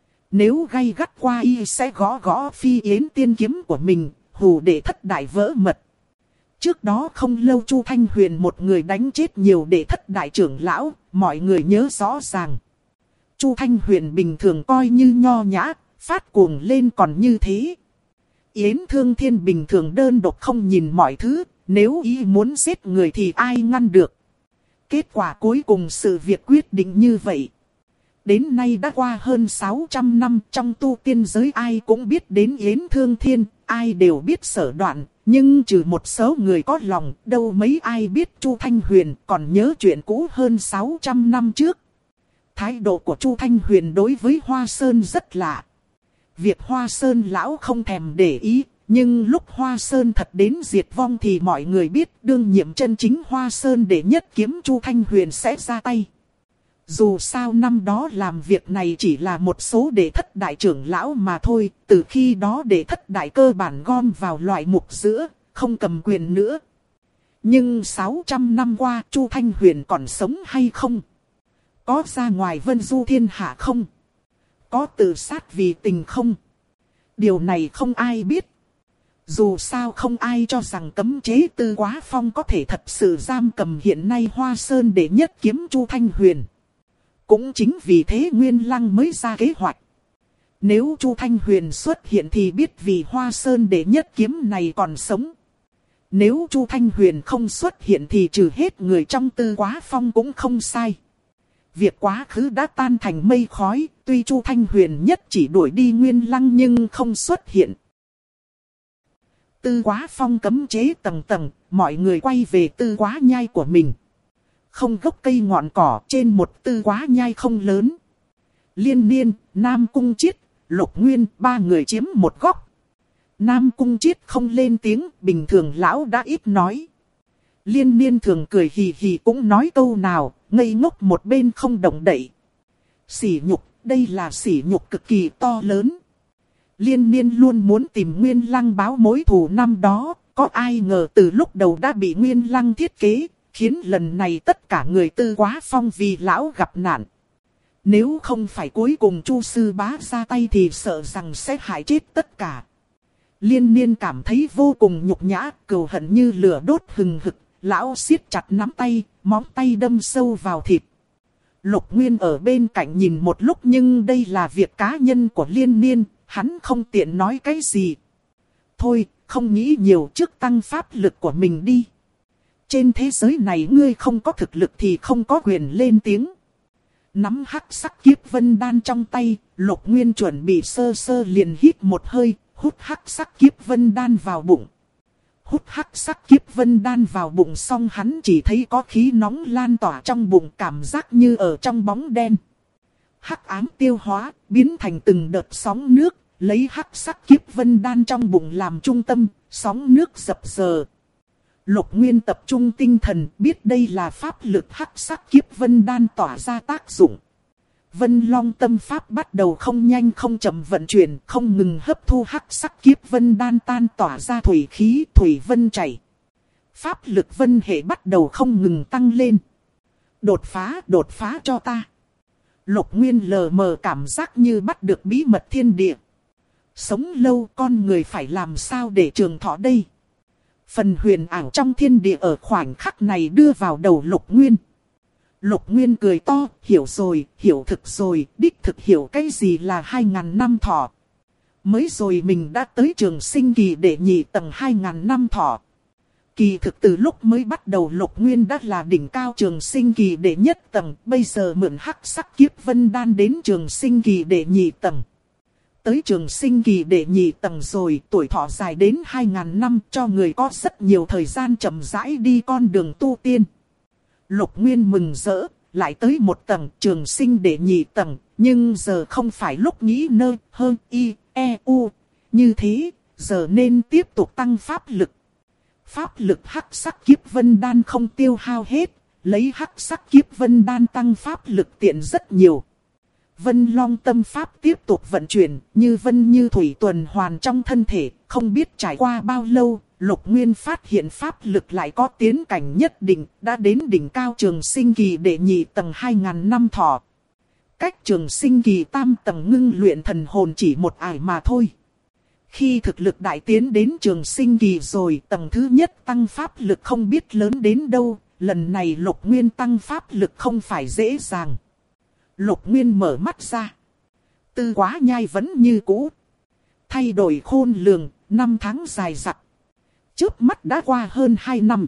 Nếu gay gắt qua y sẽ gõ phi Yến tiên kiếm của mình, hù để thất đại vỡ mật. Trước đó không lâu Chu Thanh Huyền một người đánh chết nhiều đệ thất đại trưởng lão, mọi người nhớ rõ ràng. Chu Thanh Huyền bình thường coi như nho nhã, phát cuồng lên còn như thế. Yến Thương Thiên bình thường đơn độc không nhìn mọi thứ, nếu ý muốn giết người thì ai ngăn được. Kết quả cuối cùng sự việc quyết định như vậy. Đến nay đã qua hơn 600 năm, trong tu tiên giới ai cũng biết đến Yến Thương Thiên, ai đều biết sở đoạn. Nhưng trừ một số người có lòng, đâu mấy ai biết Chu Thanh Huyền còn nhớ chuyện cũ hơn 600 năm trước. Thái độ của Chu Thanh Huyền đối với Hoa Sơn rất lạ. Việc Hoa Sơn lão không thèm để ý, nhưng lúc Hoa Sơn thật đến diệt vong thì mọi người biết đương nhiệm chân chính Hoa Sơn đệ nhất kiếm Chu Thanh Huyền sẽ ra tay. Dù sao năm đó làm việc này chỉ là một số đệ thất đại trưởng lão mà thôi, từ khi đó đệ thất đại cơ bản gom vào loại mục giữa, không cầm quyền nữa. Nhưng 600 năm qua Chu Thanh Huyền còn sống hay không? Có ra ngoài vân du thiên hạ không? Có tự sát vì tình không? Điều này không ai biết. Dù sao không ai cho rằng cấm chế Tư Quá Phong có thể thật sự giam cầm hiện nay Hoa Sơn đệ nhất kiếm Chu Thanh Huyền. Cũng chính vì thế Nguyên Lăng mới ra kế hoạch. Nếu Chu Thanh Huyền xuất hiện thì biết vì Hoa Sơn đệ nhất kiếm này còn sống. Nếu Chu Thanh Huyền không xuất hiện thì trừ hết người trong Tư Quá Phong cũng không sai. Việc quá khứ đã tan thành mây khói, tuy Chu Thanh Huyền nhất chỉ đuổi đi Nguyên Lăng nhưng không xuất hiện. Tư Quá Phong cấm chế tầng tầng, mọi người quay về Tư Quá Nhai của mình. Không gốc cây ngọn cỏ trên một Tư Quá Nhai không lớn. Liên Niên, Nam Cung Chiết, Lục Nguyên, ba người chiếm một góc. Nam Cung Chiết không lên tiếng, bình thường lão đã ít nói. Liên Niên thường cười hì hì cũng nói câu nào, ngây ngốc một bên không động đậy. Sỉ nhục, đây là sỉ nhục cực kỳ to lớn. Liên Niên luôn muốn tìm Nguyên Lăng báo mối thù năm đó, có ai ngờ từ lúc đầu đã bị Nguyên Lăng thiết kế, khiến lần này tất cả người Tư Quá Phong vì lão gặp nạn. Nếu không phải cuối cùng Chu sư bá ra tay thì sợ rằng sẽ hại chết tất cả. Liên Niên cảm thấy vô cùng nhục nhã, cừu hận như lửa đốt hừng hực, lão siết chặt nắm tay, móng tay đâm sâu vào thịt. Lục Nguyên ở bên cạnh nhìn một lúc nhưng đây là việc cá nhân của Liên Niên, hắn không tiện nói cái gì. Thôi, không nghĩ nhiều, trước tăng pháp lực của mình đi. Trên thế giới này ngươi không có thực lực thì không có quyền lên tiếng. Nắm hắc sắc kiếp vân đan trong tay, Lục Nguyên chuẩn bị sơ sơ liền hít một hơi, hút hắc sắc kiếp vân đan vào bụng. Hút hắc sắc kiếp vân đan vào bụng xong hắn chỉ thấy có khí nóng lan tỏa trong bụng, cảm giác như ở trong bóng đen. Hắc ám tiêu hóa, biến thành từng đợt sóng nước, lấy hắc sắc kiếp vân đan trong bụng làm trung tâm, sóng nước dập dờ. Lục Nguyên tập trung tinh thần, biết đây là pháp lực hắc sắc kiếp vân đan tỏa ra tác dụng. Vân Long tâm pháp bắt đầu không nhanh không chậm vận chuyển, không ngừng hấp thu hắc sắc kiếp vân đan tan tỏa ra thủy khí, thủy vân chảy. Pháp lực vân hệ bắt đầu không ngừng tăng lên. Đột phá cho ta. Lục Nguyên lờ mờ cảm giác như bắt được bí mật thiên địa. Sống lâu con người phải làm sao để trường thọ đây? Phần huyền ảo trong thiên địa ở khoảnh khắc này đưa vào đầu Lục Nguyên. Lục Nguyên cười to, hiểu rồi, hiểu thực rồi, đích thực hiểu cái gì là 2.000 năm thọ. Mới rồi mình đã tới trường sinh kỳ đệ nhị tầng 2.000 năm thọ. Kỳ thực từ lúc mới bắt đầu Lục Nguyên đã là đỉnh cao trường sinh kỳ đệ nhất tầng, bây giờ mượn hắc sắc kiếp vân đan đến trường sinh kỳ đệ nhị tầng. Tới trường sinh kỳ đệ nhị tầng rồi, tuổi thọ dài đến 2.000 năm, cho người có rất nhiều thời gian chậm rãi đi con đường tu tiên. Lục Nguyên mừng rỡ, lại tới một tầng trường sinh đệ nhị tầng, nhưng giờ không phải lúc nghĩ nơ, hơn, y, e, u. Như thế, giờ nên tiếp tục tăng pháp lực. Pháp lực hắc sắc kiếp vân đan không tiêu hao hết, lấy hắc sắc kiếp vân đan tăng pháp lực tiện rất nhiều. Vân Long tâm pháp tiếp tục vận chuyển, như vân như thủy tuần hoàn trong thân thể, không biết trải qua bao lâu, Lục Nguyên phát hiện pháp lực lại có tiến cảnh nhất định, đã đến đỉnh cao trường sinh kỳ đệ nhị tầng 2.000 năm thọ. Cách trường sinh kỳ tam tầng ngưng luyện thần hồn chỉ một ải mà thôi. Khi thực lực đại tiến đến trường sinh kỳ rồi, tầng thứ nhất tăng pháp lực không biết lớn đến đâu, lần này Lục Nguyên tăng pháp lực không phải dễ dàng. Lục Nguyên mở mắt ra. Tư Quá Nhai vẫn như cũ. Thay đổi khôn lường, 5 tháng dài dặc. Trước mắt đã qua hơn 2 năm.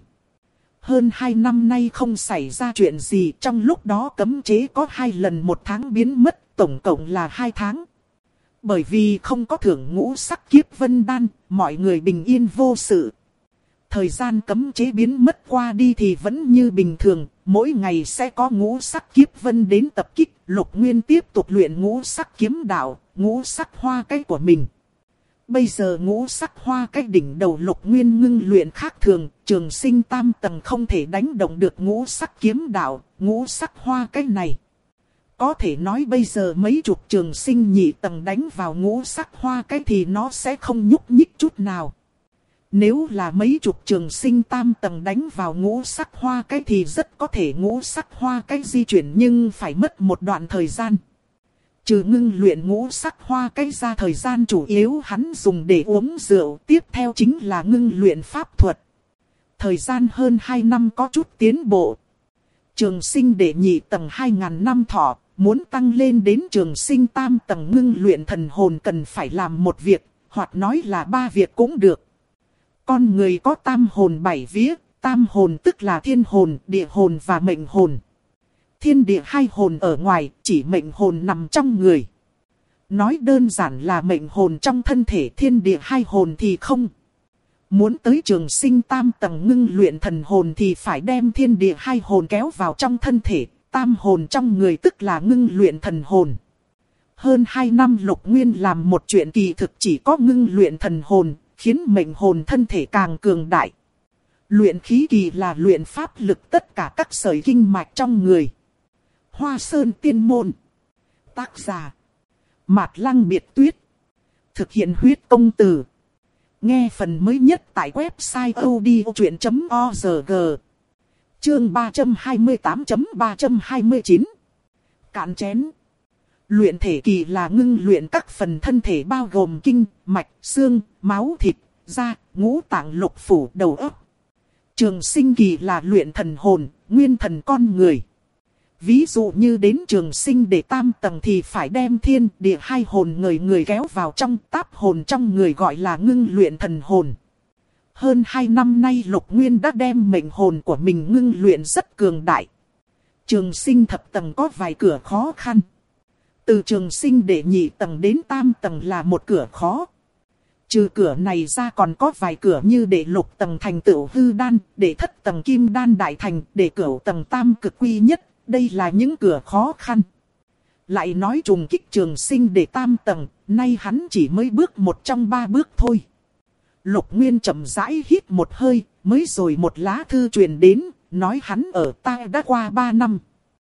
Hơn 2 năm nay không xảy ra chuyện gì, trong lúc đó cấm chế có 2 lần 1 tháng biến mất, tổng cộng là 2 tháng. Bởi vì không có thưởng ngũ sắc kiếp vân đan, mọi người bình yên vô sự. Thời gian cấm chế biến mất qua đi thì vẫn như bình thường, mỗi ngày sẽ có ngũ sắc kiếp vân đến tập kích. Lục Nguyên tiếp tục luyện ngũ sắc kiếm đạo, ngũ sắc hoa cách của mình. Bây giờ ngũ sắc hoa cách đỉnh đầu Lục Nguyên ngưng luyện khác thường, trường sinh tam tầng không thể đánh động được ngũ sắc kiếm đạo, ngũ sắc hoa cách này. Có thể nói bây giờ mấy chục trường sinh nhị tầng đánh vào ngũ sắc hoa cách thì nó sẽ không nhúc nhích chút nào. Nếu là mấy chục trường sinh tam tầng đánh vào ngũ sắc hoa cách thì rất có thể ngũ sắc hoa cách di chuyển nhưng phải mất một đoạn thời gian. Trừ ngưng luyện ngũ sắc hoa cách ra, thời gian chủ yếu hắn dùng để uống rượu, tiếp theo chính là ngưng luyện pháp thuật. Thời gian hơn 2 năm có chút tiến bộ. Trường sinh đệ nhị tầng 2.000 năm thọ, muốn tăng lên đến trường sinh tam tầng ngưng luyện thần hồn cần phải làm một việc, hoặc nói là 3 việc cũng được. Con người có tam hồn 7 vía, tam hồn tức là thiên hồn, địa hồn và mệnh hồn. Thiên địa 2 hồn ở ngoài, chỉ mệnh hồn nằm trong người. Nói đơn giản là mệnh hồn trong thân thể, thiên địa 2 hồn thì không. Muốn tới trường sinh tam tầng ngưng luyện thần hồn thì phải đem thiên địa 2 hồn kéo vào trong thân thể, tam hồn trong người tức là ngưng luyện thần hồn. Hơn 2 năm Lục Nguyên làm một chuyện kỳ thực chỉ có ngưng luyện thần hồn, khiến mệnh hồn thân thể càng cường đại. Luyện khí kỳ là luyện pháp lực tất cả các sợi kinh mạch trong người. Hoa Sơn Tiên Môn. Tác giả Mạt Lăng Biệt Tuyết. Thực hiện huyết công từ. Nghe phần mới nhất tại website odchuyện.org. Chương 328.329. Cạn chén. Luyện thể kỳ là ngưng luyện các phần thân thể bao gồm kinh, mạch, xương, máu, thịt, da, ngũ tạng lục phủ, đầu óc. Trường sinh kỳ là luyện thần hồn, nguyên thần con người. Ví dụ như đến trường sinh để tam tầng thì phải đem thiên địa 2 hồn người kéo vào trong, táp hồn trong người gọi là ngưng luyện thần hồn. Hơn 2 năm nay Lục Nguyên đã đem mệnh hồn của mình ngưng luyện rất cường đại. Trường sinh thập tầng có vài cửa khó khăn. Từ trường sinh đệ nhị tầng đến tam tầng là một cửa khó. Trừ cửa này ra còn có vài cửa như đệ lục tầng thành tựu hư đan, đệ thất tầng kim đan đại thành, đệ cửu tầng tam cực quy nhất. Đây là những cửa khó khăn. Lại nói trùng kích trường sinh đệ tam tầng, nay hắn chỉ mới bước một trong 3 bước thôi. Lục Nguyên chậm rãi hít một hơi, mới rồi một lá thư truyền đến, nói hắn ở ta đã qua 3 năm.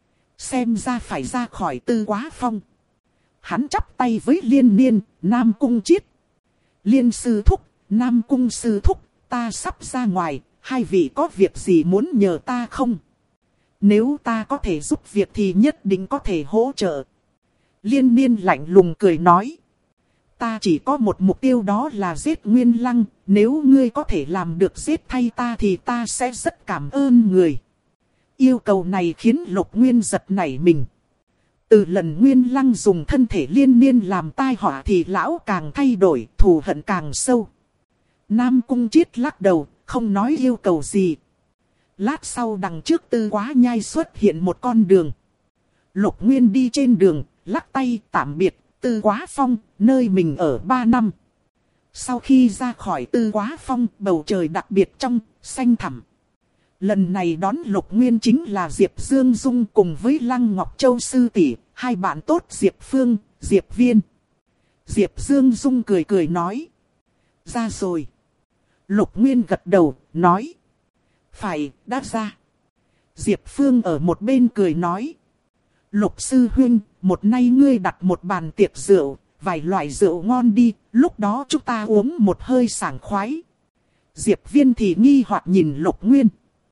Xem ra phải ra khỏi Tư Quá Phong. Hắn chắp tay với Liên Niên, Nam Cung Chiết. Liên sư thúc, Nam Cung sư thúc, ta sắp ra ngoài, 2 vị có việc gì muốn nhờ ta không? Nếu ta có thể giúp việc thì nhất định có thể hỗ trợ. Liên Niên lạnh lùng cười nói. Ta chỉ có một mục tiêu, đó là giết Nguyên Lăng. Nếu ngươi có thể làm được giết thay ta thì ta sẽ rất cảm ơn người. Yêu cầu này khiến Lục Nguyên giật nảy mình. Từ lần Nguyên Lăng dùng thân thể Liên Niên làm tai họa thì lão càng thay đổi, thù hận càng sâu. Nam Cung Chiết lắc đầu, không nói yêu cầu gì. Lát sau đằng trước Tư Quá Nhai xuất hiện một con đường. Lục Nguyên đi trên đường, lắc tay tạm biệt Tư Quá Phong, nơi mình ở 3 năm. Sau khi ra khỏi Tư Quá Phong, bầu trời đặc biệt trong, xanh thẳm. Lần này đón Lục Nguyên chính là Diệp Dương Dung cùng với Lăng Ngọc Châu sư tỷ, 2 bạn tốt Diệp Phương, Diệp Viên. Diệp Dương Dung cười cười nói. Ra rồi. Lục Nguyên gật đầu, nói. Phải, đã ra. Diệp Phương ở một bên cười nói. Lục sư huynh, một nay ngươi đặt một bàn tiệc rượu, vài loại rượu ngon đi, lúc đó chúng ta uống một hơi sảng khoái. Diệp Viên thì nghi hoặc nhìn Lục Nguyên.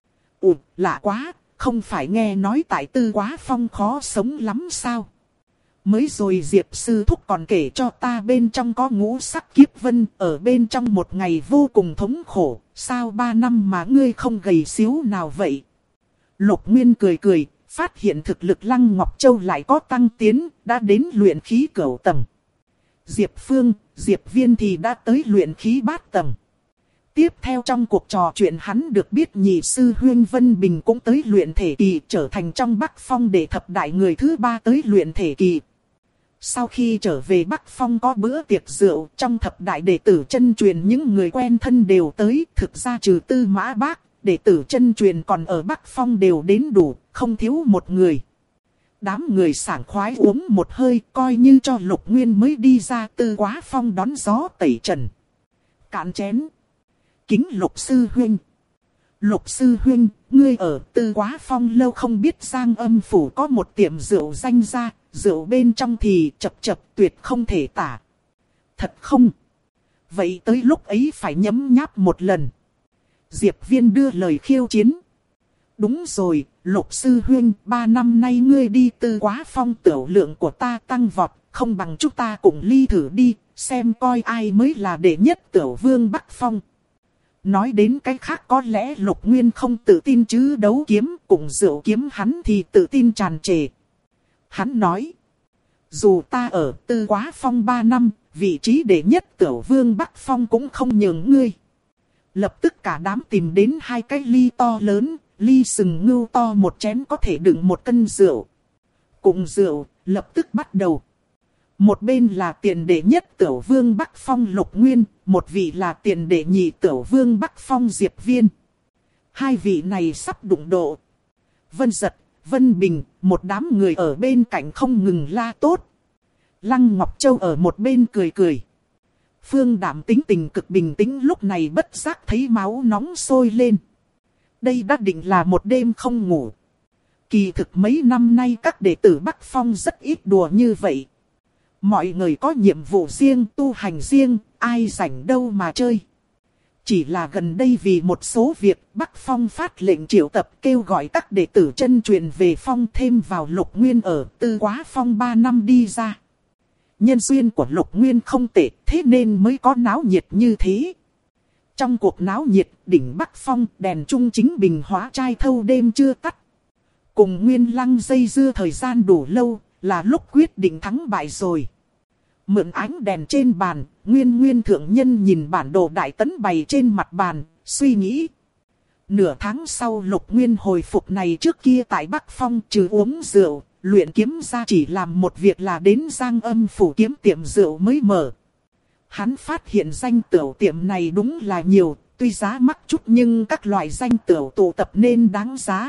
Lạ quá, không phải nghe nói tại Tư Quá Phong khó sống lắm sao? Mới rồi Diệp sư thúc còn kể cho ta bên trong có ngũ sắc kiếp vân, ở bên trong một ngày vô cùng thống khổ, sao 3 năm mà ngươi không gầy xíu nào vậy? Lục Nguyên cười cười, phát hiện thực lực Lăng Ngọc Châu lại có tăng tiến, đã đến luyện khí cửu tầng. Diệp Phương, Diệp Viên thì đã tới luyện khí bát tầng. Tiếp theo trong cuộc trò chuyện hắn được biết nhị sư huynh Vân Bình cũng tới luyện thể kỳ, trở thành trong Bắc Phong đệ thập đại người thứ 3 tới luyện thể kỳ. Sau khi trở về Bắc Phong có bữa tiệc rượu, trong thập đại đệ tử chân truyền những người quen thân đều tới, thực ra trừ Tư Mã Bác, đệ tử chân truyền còn ở Bắc Phong đều đến đủ, không thiếu một người. Đám người sảng khoái uống một hơi, coi như cho Lục Nguyên mới đi ra Tư Quá Phong đón gió tẩy trần. Cạn chén. Kính Lục sư huynh. Lục sư huynh, ngươi ở Tư Quá Phong lâu không biết Giang Âm phủ có một tiệm rượu danh ra, rượu bên trong thì chập chập tuyệt không thể tả. Thật không? Vậy tới lúc ấy phải nhấm nháp một lần. Diệp Viên đưa lời khiêu chiến. Đúng rồi, Lục sư huynh, 3 năm nay ngươi đi Tư Quá Phong, tiểu lượng của ta tăng vọt, không bằng chúng ta cùng ly thử đi, xem coi ai mới là đệ nhất tiểu vương Bắc Phong. Nói đến cái khác có lẽ Lục Nguyên không tự tin chứ đấu kiếm, cùng rượu kiếm hắn thì tự tin tràn trề. Hắn nói, dù ta ở Tư Quá Phong 3 năm, vị trí đệ nhất Tiểu Vương Bắc Phong cũng không nhường ngươi. Lập tức cả đám tìm đến 2 cái ly to lớn, ly sừng ngưu to một chén có thể đựng 1 cân rượu. Cùng rượu, lập tức bắt đầu. Một bên là tiền đệ nhất Tiểu Vương Bắc Phong Lục Nguyên, một vị là tiền đệ nhị Tiểu Vương Bắc Phong Diệp Viên. 2 vị này sắp đụng độ. Vân Giật, Vân Bình, một đám người ở bên cạnh không ngừng la tốt. Lăng Ngọc Châu ở một bên cười cười. Phương Đảm tính tình cực bình tĩnh, lúc này bất giác thấy máu nóng sôi lên. Đây đã định là một đêm không ngủ. Kỳ thực mấy năm nay các đệ tử Bắc Phong rất ít đùa như vậy. Mọi người có nhiệm vụ riêng, tu hành riêng, ai rảnh đâu mà chơi. Chỉ là gần đây vì một số việc, Bắc Phong phát lệnh triệu tập kêu gọi các đệ tử chân truyền về Phong thêm vào Lục Nguyên ở Tư Quá Phong 3 năm đi ra. Nhân duyên của Lục Nguyên không tệ, thế nên mới có náo nhiệt như thế. Trong cuộc náo nhiệt, đỉnh Bắc Phong đèn trung chính bình hóa trai thâu đêm chưa tắt. Cùng Nguyên Lăng dây dưa thời gian đủ lâu, là lúc quyết định thắng bại rồi. Mượn ánh đèn trên bàn, Nguyên thượng nhân nhìn bản đồ đại tấn bày trên mặt bàn, suy nghĩ. Nửa tháng sau Lục Nguyên hồi phục này trước kia tại Bắc Phong trừ uống rượu, luyện kiếm ra chỉ làm một việc là đến Giang Âm phủ kiếm tiệm rượu mới mở. Hắn phát hiện danh tửu tiệm này đúng là nhiều, tuy giá mắc chút nhưng các loại danh tửu tụ tập nên đáng giá.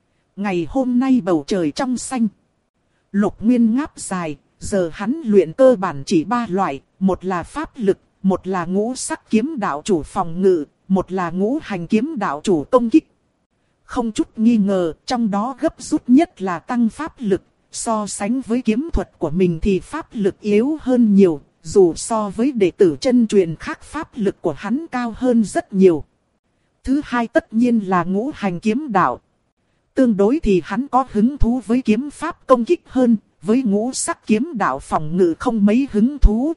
Ngày hôm nay bầu trời trong xanh. Lục Nguyên ngáp dài, giờ hắn luyện cơ bản chỉ 3 loại, một là pháp lực, một là ngũ sắc kiếm đạo chủ phòng ngự, một là ngũ hành kiếm đạo chủ công kích. Không chút nghi ngờ, trong đó gấp rút nhất là tăng pháp lực, so sánh với kiếm thuật của mình thì pháp lực yếu hơn nhiều, dù so với đệ tử chân truyền khác pháp lực của hắn cao hơn rất nhiều. Thứ hai tất nhiên là ngũ hành kiếm đạo. Tương đối thì hắn có hứng thú với kiếm pháp công kích hơn, với ngũ sắc kiếm đạo phòng ngự không mấy hứng thú.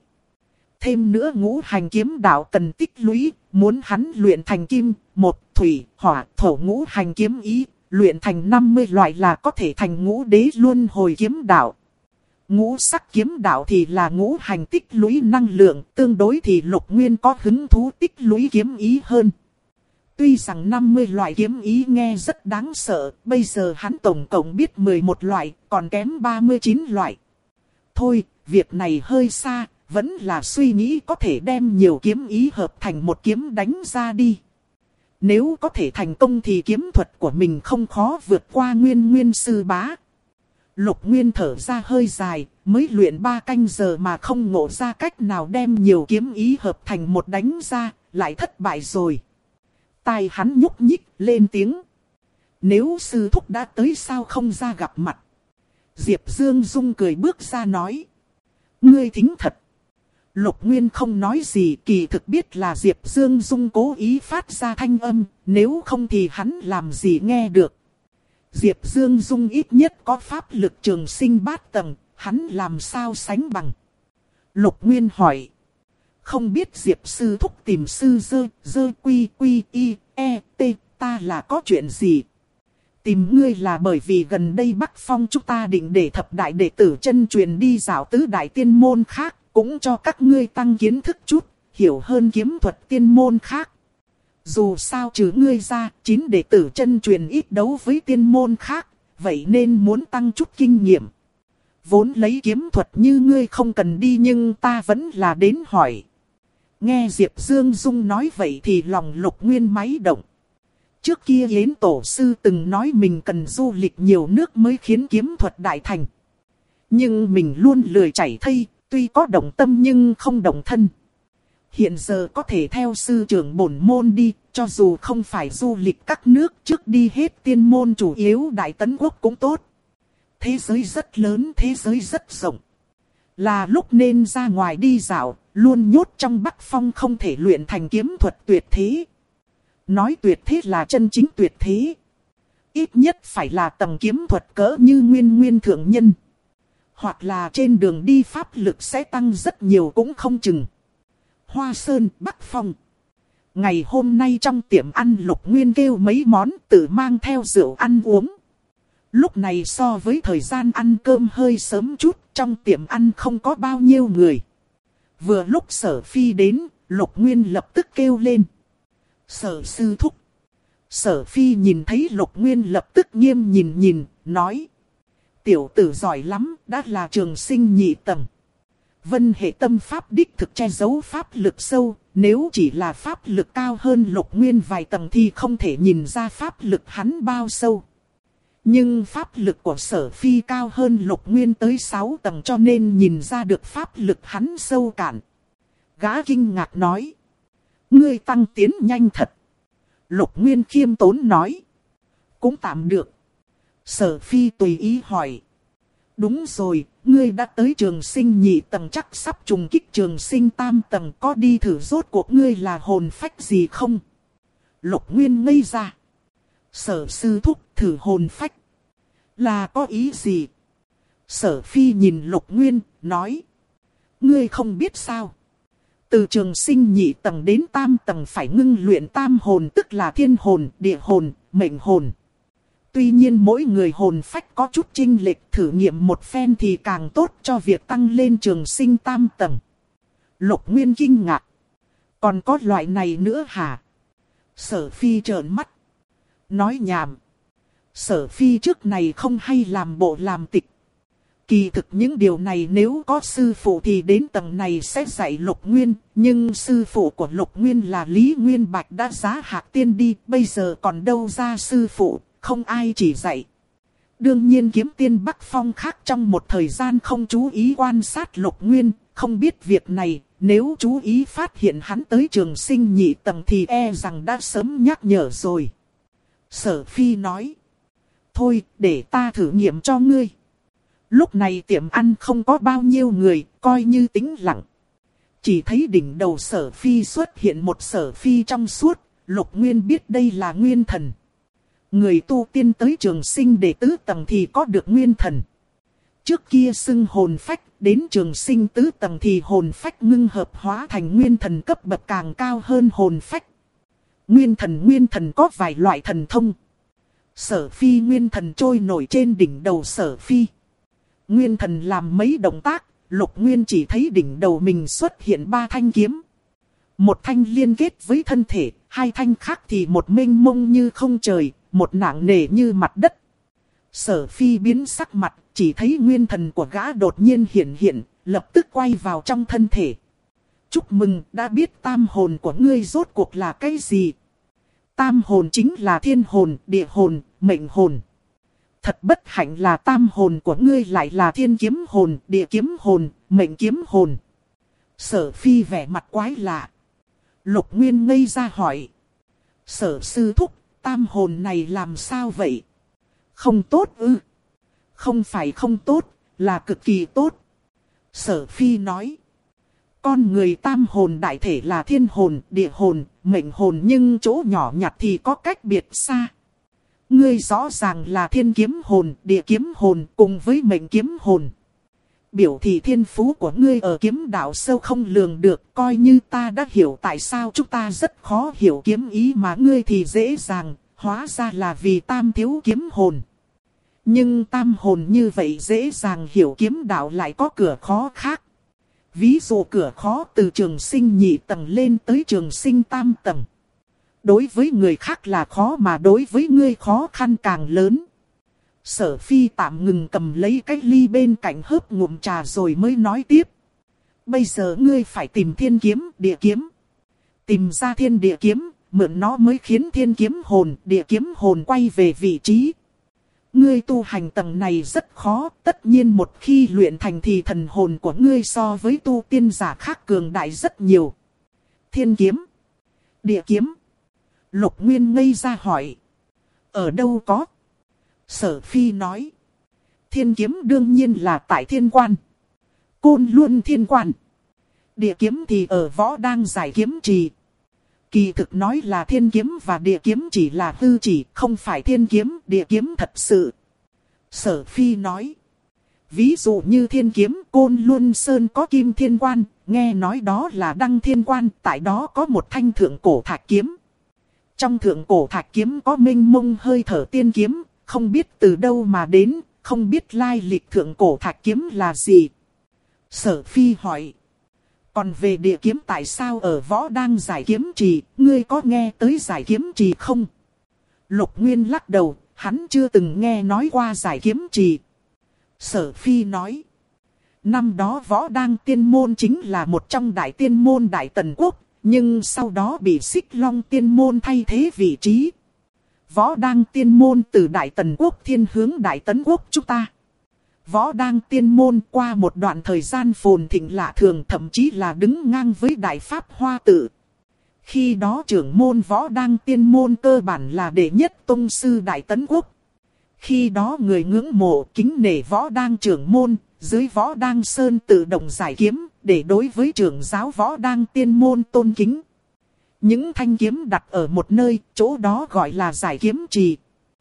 Thêm nữa ngũ hành kiếm đạo cần tích lũy, muốn hắn luyện thành kim, một, thủy, hỏa, thổ ngũ hành kiếm ý, luyện thành 50 loại là có thể thành ngũ đế luân hồi kiếm đạo. Ngũ sắc kiếm đạo thì là ngũ hành tích lũy năng lượng, tương đối thì Lục Nguyên có hứng thú tích lũy kiếm ý hơn. Tuy rằng 50 loại kiếm ý nghe rất đáng sợ, bây giờ hắn tổng cộng biết 11 loại, còn kém 39 loại. Thôi, việc này hơi xa, vẫn là suy nghĩ có thể đem nhiều kiếm ý hợp thành một kiếm đánh ra đi. Nếu có thể thành công thì kiếm thuật của mình không khó vượt qua Nguyên sư bá. Lục Nguyên thở ra hơi dài, mới luyện 3 canh giờ mà không ngộ ra cách nào đem nhiều kiếm ý hợp thành một đánh ra, lại thất bại rồi. Tai hắn nhúc nhích lên tiếng. Nếu sư thúc đã tới sao không ra gặp mặt? Diệp Dương Dung cười bước ra nói. Ngươi thính thật. Lục Nguyên không nói gì, kỳ thực biết là Diệp Dương Dung cố ý phát ra thanh âm, nếu không thì hắn làm gì nghe được. Diệp Dương Dung ít nhất có pháp lực trường sinh 8 tầng, hắn làm sao sánh bằng. Lục Nguyên hỏi. Không biết Diệp sư thúc tìm sư dơ quy y e t ta là có chuyện gì? Tìm ngươi là bởi vì gần đây Bắc Phong chúng ta định để thập đại đệ tử chân truyền đi dạo tứ đại tiên môn khác, cũng cho các ngươi tăng kiến thức chút, hiểu hơn kiếm thuật tiên môn khác. Dù sao trừ ngươi ra, 9 đệ tử chân truyền ít đấu với tiên môn khác, vậy nên muốn tăng chút kinh nghiệm. Vốn lấy kiếm thuật như ngươi không cần đi nhưng ta vẫn là đến hỏi. Nghe Diệp Dương Dung nói vậy thì lòng Lục Nguyên máy động. Trước kia Yến Tổ Sư từng nói mình cần du lịch nhiều nước mới khiến kiếm thuật đại thành. Nhưng mình luôn lười chảy thây, tuy có động tâm nhưng không động thân. Hiện giờ có thể theo sư trưởng bổn môn đi, cho dù không phải du lịch các nước trước đi hết tiên môn chủ yếu Đại Tấn Quốc cũng tốt. Thế giới rất lớn, thế giới rất rộng. Là lúc nên ra ngoài đi dạo, luôn nhốt trong Bắc Phong không thể luyện thành kiếm thuật tuyệt thế. Nói tuyệt thế là chân chính tuyệt thế. Ít nhất phải là tầng kiếm thuật cỡ như Nguyên thượng nhân. Hoặc là trên đường đi pháp lực sẽ tăng rất nhiều cũng không chừng. Hoa Sơn, Bắc Phong. Ngày hôm nay trong tiệm ăn Lục Nguyên kêu mấy món tự mang theo rượu ăn uống. Lúc này so với thời gian ăn cơm hơi sớm chút, trong tiệm ăn không có bao nhiêu người. Vừa lúc Sở Phi đến, Lục Nguyên lập tức kêu lên. Sở sư thúc. Sở Phi nhìn thấy Lục Nguyên lập tức nghiêm nhìn, nói. Tiểu tử giỏi lắm, đã là trường sinh nhị tầng. Vân hệ tâm pháp đích thực che giấu pháp lực sâu, nếu chỉ là pháp lực cao hơn Lục Nguyên vài tầng thì không thể nhìn ra pháp lực hắn bao sâu. Nhưng pháp lực của Sở Phi cao hơn Lục Nguyên tới 6 tầng cho nên nhìn ra được pháp lực hắn sâu cạn. Gã kinh ngạc nói. Ngươi tăng tiến nhanh thật. Lục Nguyên khiêm tốn nói. Cũng tạm được. Sở Phi tùy ý hỏi. Đúng rồi, ngươi đã tới trường sinh nhị tầng chắc sắp trùng kích trường sinh tam tầng, có đi thử rốt cuộc ngươi là hồn phách gì không? Lục Nguyên ngây ra. Sở sư thúc thử hồn phách. Là có ý gì? Sở Phi nhìn Lục Nguyên, nói. Ngươi không biết sao? Từ trường sinh nhị tầng đến tam tầng phải ngưng luyện tam hồn, tức là thiên hồn, địa hồn, mệnh hồn. Tuy nhiên mỗi người hồn phách có chút chênh lệch, thử nghiệm một phen thì càng tốt cho việc tăng lên trường sinh tam tầng. Lục Nguyên kinh ngạc. Còn có loại này nữa hả? Sở Phi trợn mắt. Nói nhảm. Sở Phi trước này không hay làm bộ làm tịch. Kỳ thực những điều này nếu có sư phụ thì đến tầng này sẽ dạy Lục Nguyên. Nhưng sư phụ của Lục Nguyên là Lý Nguyên Bạch đã giá Hạc Tiên đi. Bây giờ còn đâu ra sư phụ, không ai chỉ dạy. Đương nhiên Kiếm Tiên Bắc Phong khác trong một thời gian không chú ý quan sát Lục Nguyên. Không biết việc này, nếu chú ý phát hiện hắn tới trường sinh nhị tầng thì e rằng đã sớm nhắc nhở rồi. Sở Phi nói. Thôi, để ta thử nghiệm cho ngươi. Lúc này tiệm ăn không có bao nhiêu người, coi như tĩnh lặng. Chỉ thấy đỉnh đầu Sở Phi xuất hiện một Sở Phi trong suốt, Lục Nguyên biết đây là nguyên thần. Người tu tiên tới trường sinh đệ tứ tầng thì có được nguyên thần. Trước kia xưng hồn phách, đến trường sinh tứ tầng thì hồn phách ngưng hợp hóa thành nguyên thần cấp bậc càng cao hơn hồn phách. Nguyên thần có vài loại thần thông. Sở Phi nguyên thần trôi nổi trên đỉnh đầu Sở Phi. Nguyên thần làm mấy động tác, Lục Nguyên chỉ thấy đỉnh đầu mình xuất hiện 3 thanh kiếm. Một thanh liên kết với thân thể, 2 thanh khác thì một mênh mông như không trời, một nặng nề như mặt đất. Sở Phi biến sắc mặt, chỉ thấy nguyên thần của gã đột nhiên hiện, lập tức quay vào trong thân thể. Chúc mừng, đã biết tam hồn của ngươi rốt cuộc là cái gì? Tam hồn chính là thiên hồn, địa hồn, mệnh hồn. Thật bất hạnh là tam hồn của ngươi lại là thiên kiếm hồn, địa kiếm hồn, mệnh kiếm hồn. Sở Phi vẻ mặt quái lạ. Lục Nguyên ngây ra hỏi. Sở sư thúc, tam hồn này làm sao vậy? Không tốt ư? Không phải không tốt, là cực kỳ tốt. Sở Phi nói. Con người tam hồn đại thể là thiên hồn, địa hồn, mệnh hồn, nhưng chỗ nhỏ nhặt thì có cách biệt xa. Ngươi rõ ràng là thiên kiếm hồn, địa kiếm hồn cùng với mệnh kiếm hồn. Biểu thị thiên phú của ngươi ở kiếm đạo sâu không lường được, coi như ta đã hiểu tại sao chúng ta rất khó hiểu kiếm ý mà ngươi thì dễ dàng, hóa ra là vì tam thiếu kiếm hồn. Nhưng tam hồn như vậy dễ dàng hiểu, kiếm đạo lại có cửa khó khác. Ví dụ cửa khó từ trường sinh nhị tầng lên tới trường sinh tam tầng. Đối với người khác là khó mà đối với ngươi khó khăn càng lớn. Sở Phi tạm ngừng cầm lấy cái ly bên cạnh hớp ngụm trà rồi mới nói tiếp. Bây giờ ngươi phải tìm thiên kiếm, địa kiếm. Tìm ra thiên địa kiếm, mượn nó mới khiến thiên kiếm hồn, địa kiếm hồn quay về vị trí. Ngươi tu hành tầng này rất khó, tất nhiên một khi luyện thành thì thần hồn của ngươi so với tu tiên giả khác cường đại rất nhiều. Thiên kiếm, địa kiếm. Lục Nguyên ngây ra hỏi. Ở đâu có? Sở Phi nói. Thiên kiếm đương nhiên là tại Thiên Quan, Côn Luân Thiên Quan. Địa kiếm thì ở Võ Đang Giải Kiếm Trì. Kỳ thực nói là thiên kiếm và địa kiếm chỉ là hư chỉ, không phải thiên kiếm, địa kiếm thật sự. Sở Phi nói. Ví dụ như thiên kiếm, Côn Luân Sơn có Kim Thiên Quan, nghe nói đó là Đăng Thiên Quan, tại đó có một thanh thượng cổ thạch kiếm. Trong thượng cổ thạch kiếm có mênh mông hơi thở tiên kiếm, không biết từ đâu mà đến, không biết lai lịch thượng cổ thạch kiếm là gì. Sở Phi hỏi. Còn về địa kiếm tại sao ở võ đang giải kiếm trì, ngươi có nghe tới giải kiếm trì không? Lục Nguyên lắc đầu, hắn chưa từng nghe nói qua giải kiếm trì. Sở Phi nói. Năm đó võ đang tiên môn chính là một trong đại tiên môn Đại Tần Quốc, nhưng sau đó bị Xích Long tiên môn thay thế vị trí. Võ đang tiên môn từ Đại Tần Quốc thiên hướng Đại Tấn Quốc chúng ta. Võ đang tiên môn qua một đoạn thời gian phồn thịnh lạ thường, thậm chí là đứng ngang với Đại Pháp Hoa Tự. Khi đó trưởng môn võ đang tiên môn cơ bản là đệ nhất tông sư Đại Tấn Quốc. Khi đó người ngưỡng mộ kính nể võ đang trưởng môn, dưới võ đang sơn tự động giải kiếm, để đối với trưởng giáo võ đang tiên môn tôn kính. Những thanh kiếm đặt ở một nơi, chỗ đó gọi là giải kiếm trì.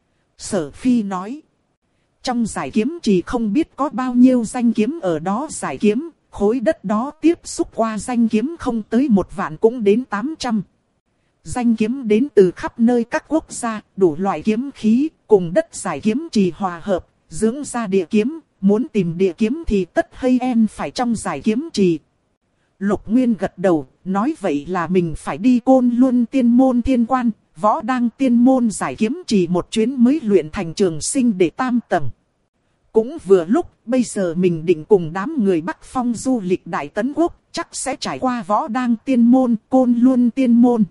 Sở Phi nói. Trong giải kiếm trì không biết có bao nhiêu danh kiếm ở đó giải kiếm, khối đất đó tiếp xúc qua danh kiếm không tới 1 vạn cũng đến 800. Danh kiếm đến từ khắp nơi các quốc gia, đủ loại kiếm khí, cùng đất giải kiếm trì hòa hợp, dưỡng ra địa kiếm, muốn tìm địa kiếm thì tất hay en phải trong giải kiếm trì. Lục Nguyên gật đầu, nói vậy là mình phải đi Côn Luân tiên môn thiên quan, võ đang tiên môn giải kiếm trì một chuyến mới luyện thành trường sinh để tam tầng. Cũng vừa lúc, bây giờ mình định cùng đám người Bắc Phong du lịch Đại Tấn Quốc, chắc sẽ trải qua võ đang tiên môn, Côn Luân tiên môn.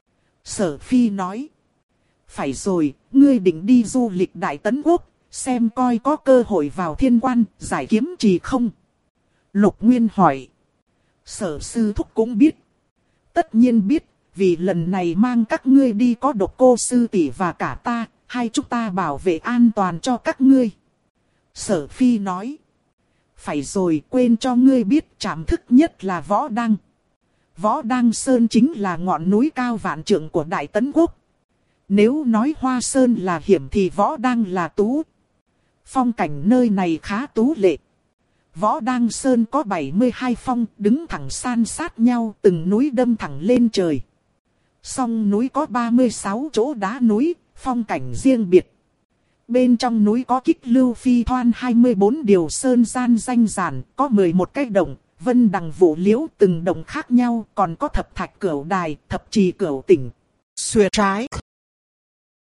Sở Phi nói. Phải rồi, ngươi định đi du lịch Đại Tấn Quốc, xem coi có cơ hội vào thiên quan, giải kiếm trì không? Lục Nguyên hỏi. Sở sư thúc cũng biết. Tất nhiên biết, vì lần này mang các ngươi đi có Độc Cô sư tỷ và cả ta, hai chúng ta bảo vệ an toàn cho các ngươi. Sở Phi nói. Phải rồi, quên cho ngươi biết, trảm thức nhất là Võ Đăng. Võ Đăng Sơn chính là ngọn núi cao vạn trượng của Đại Tấn Quốc. Nếu nói Hoa Sơn là hiểm thì Võ Đăng là tú. Phong cảnh nơi này khá tú lệ. Võ Đăng Sơn có 72 phong, đứng thẳng san sát nhau, từng núi đâm thẳng lên trời. Song núi có 36 chỗ đá núi, phong cảnh riêng biệt. Bên trong núi có Kích Lưu Phi Thoan 24 điều sơn gian danh giản, có 11 cái động, vân đằng vũ liễu từng động khác nhau, còn có thập thạch cửu đài, thập trì cửu tỉnh. Xuyệt trái.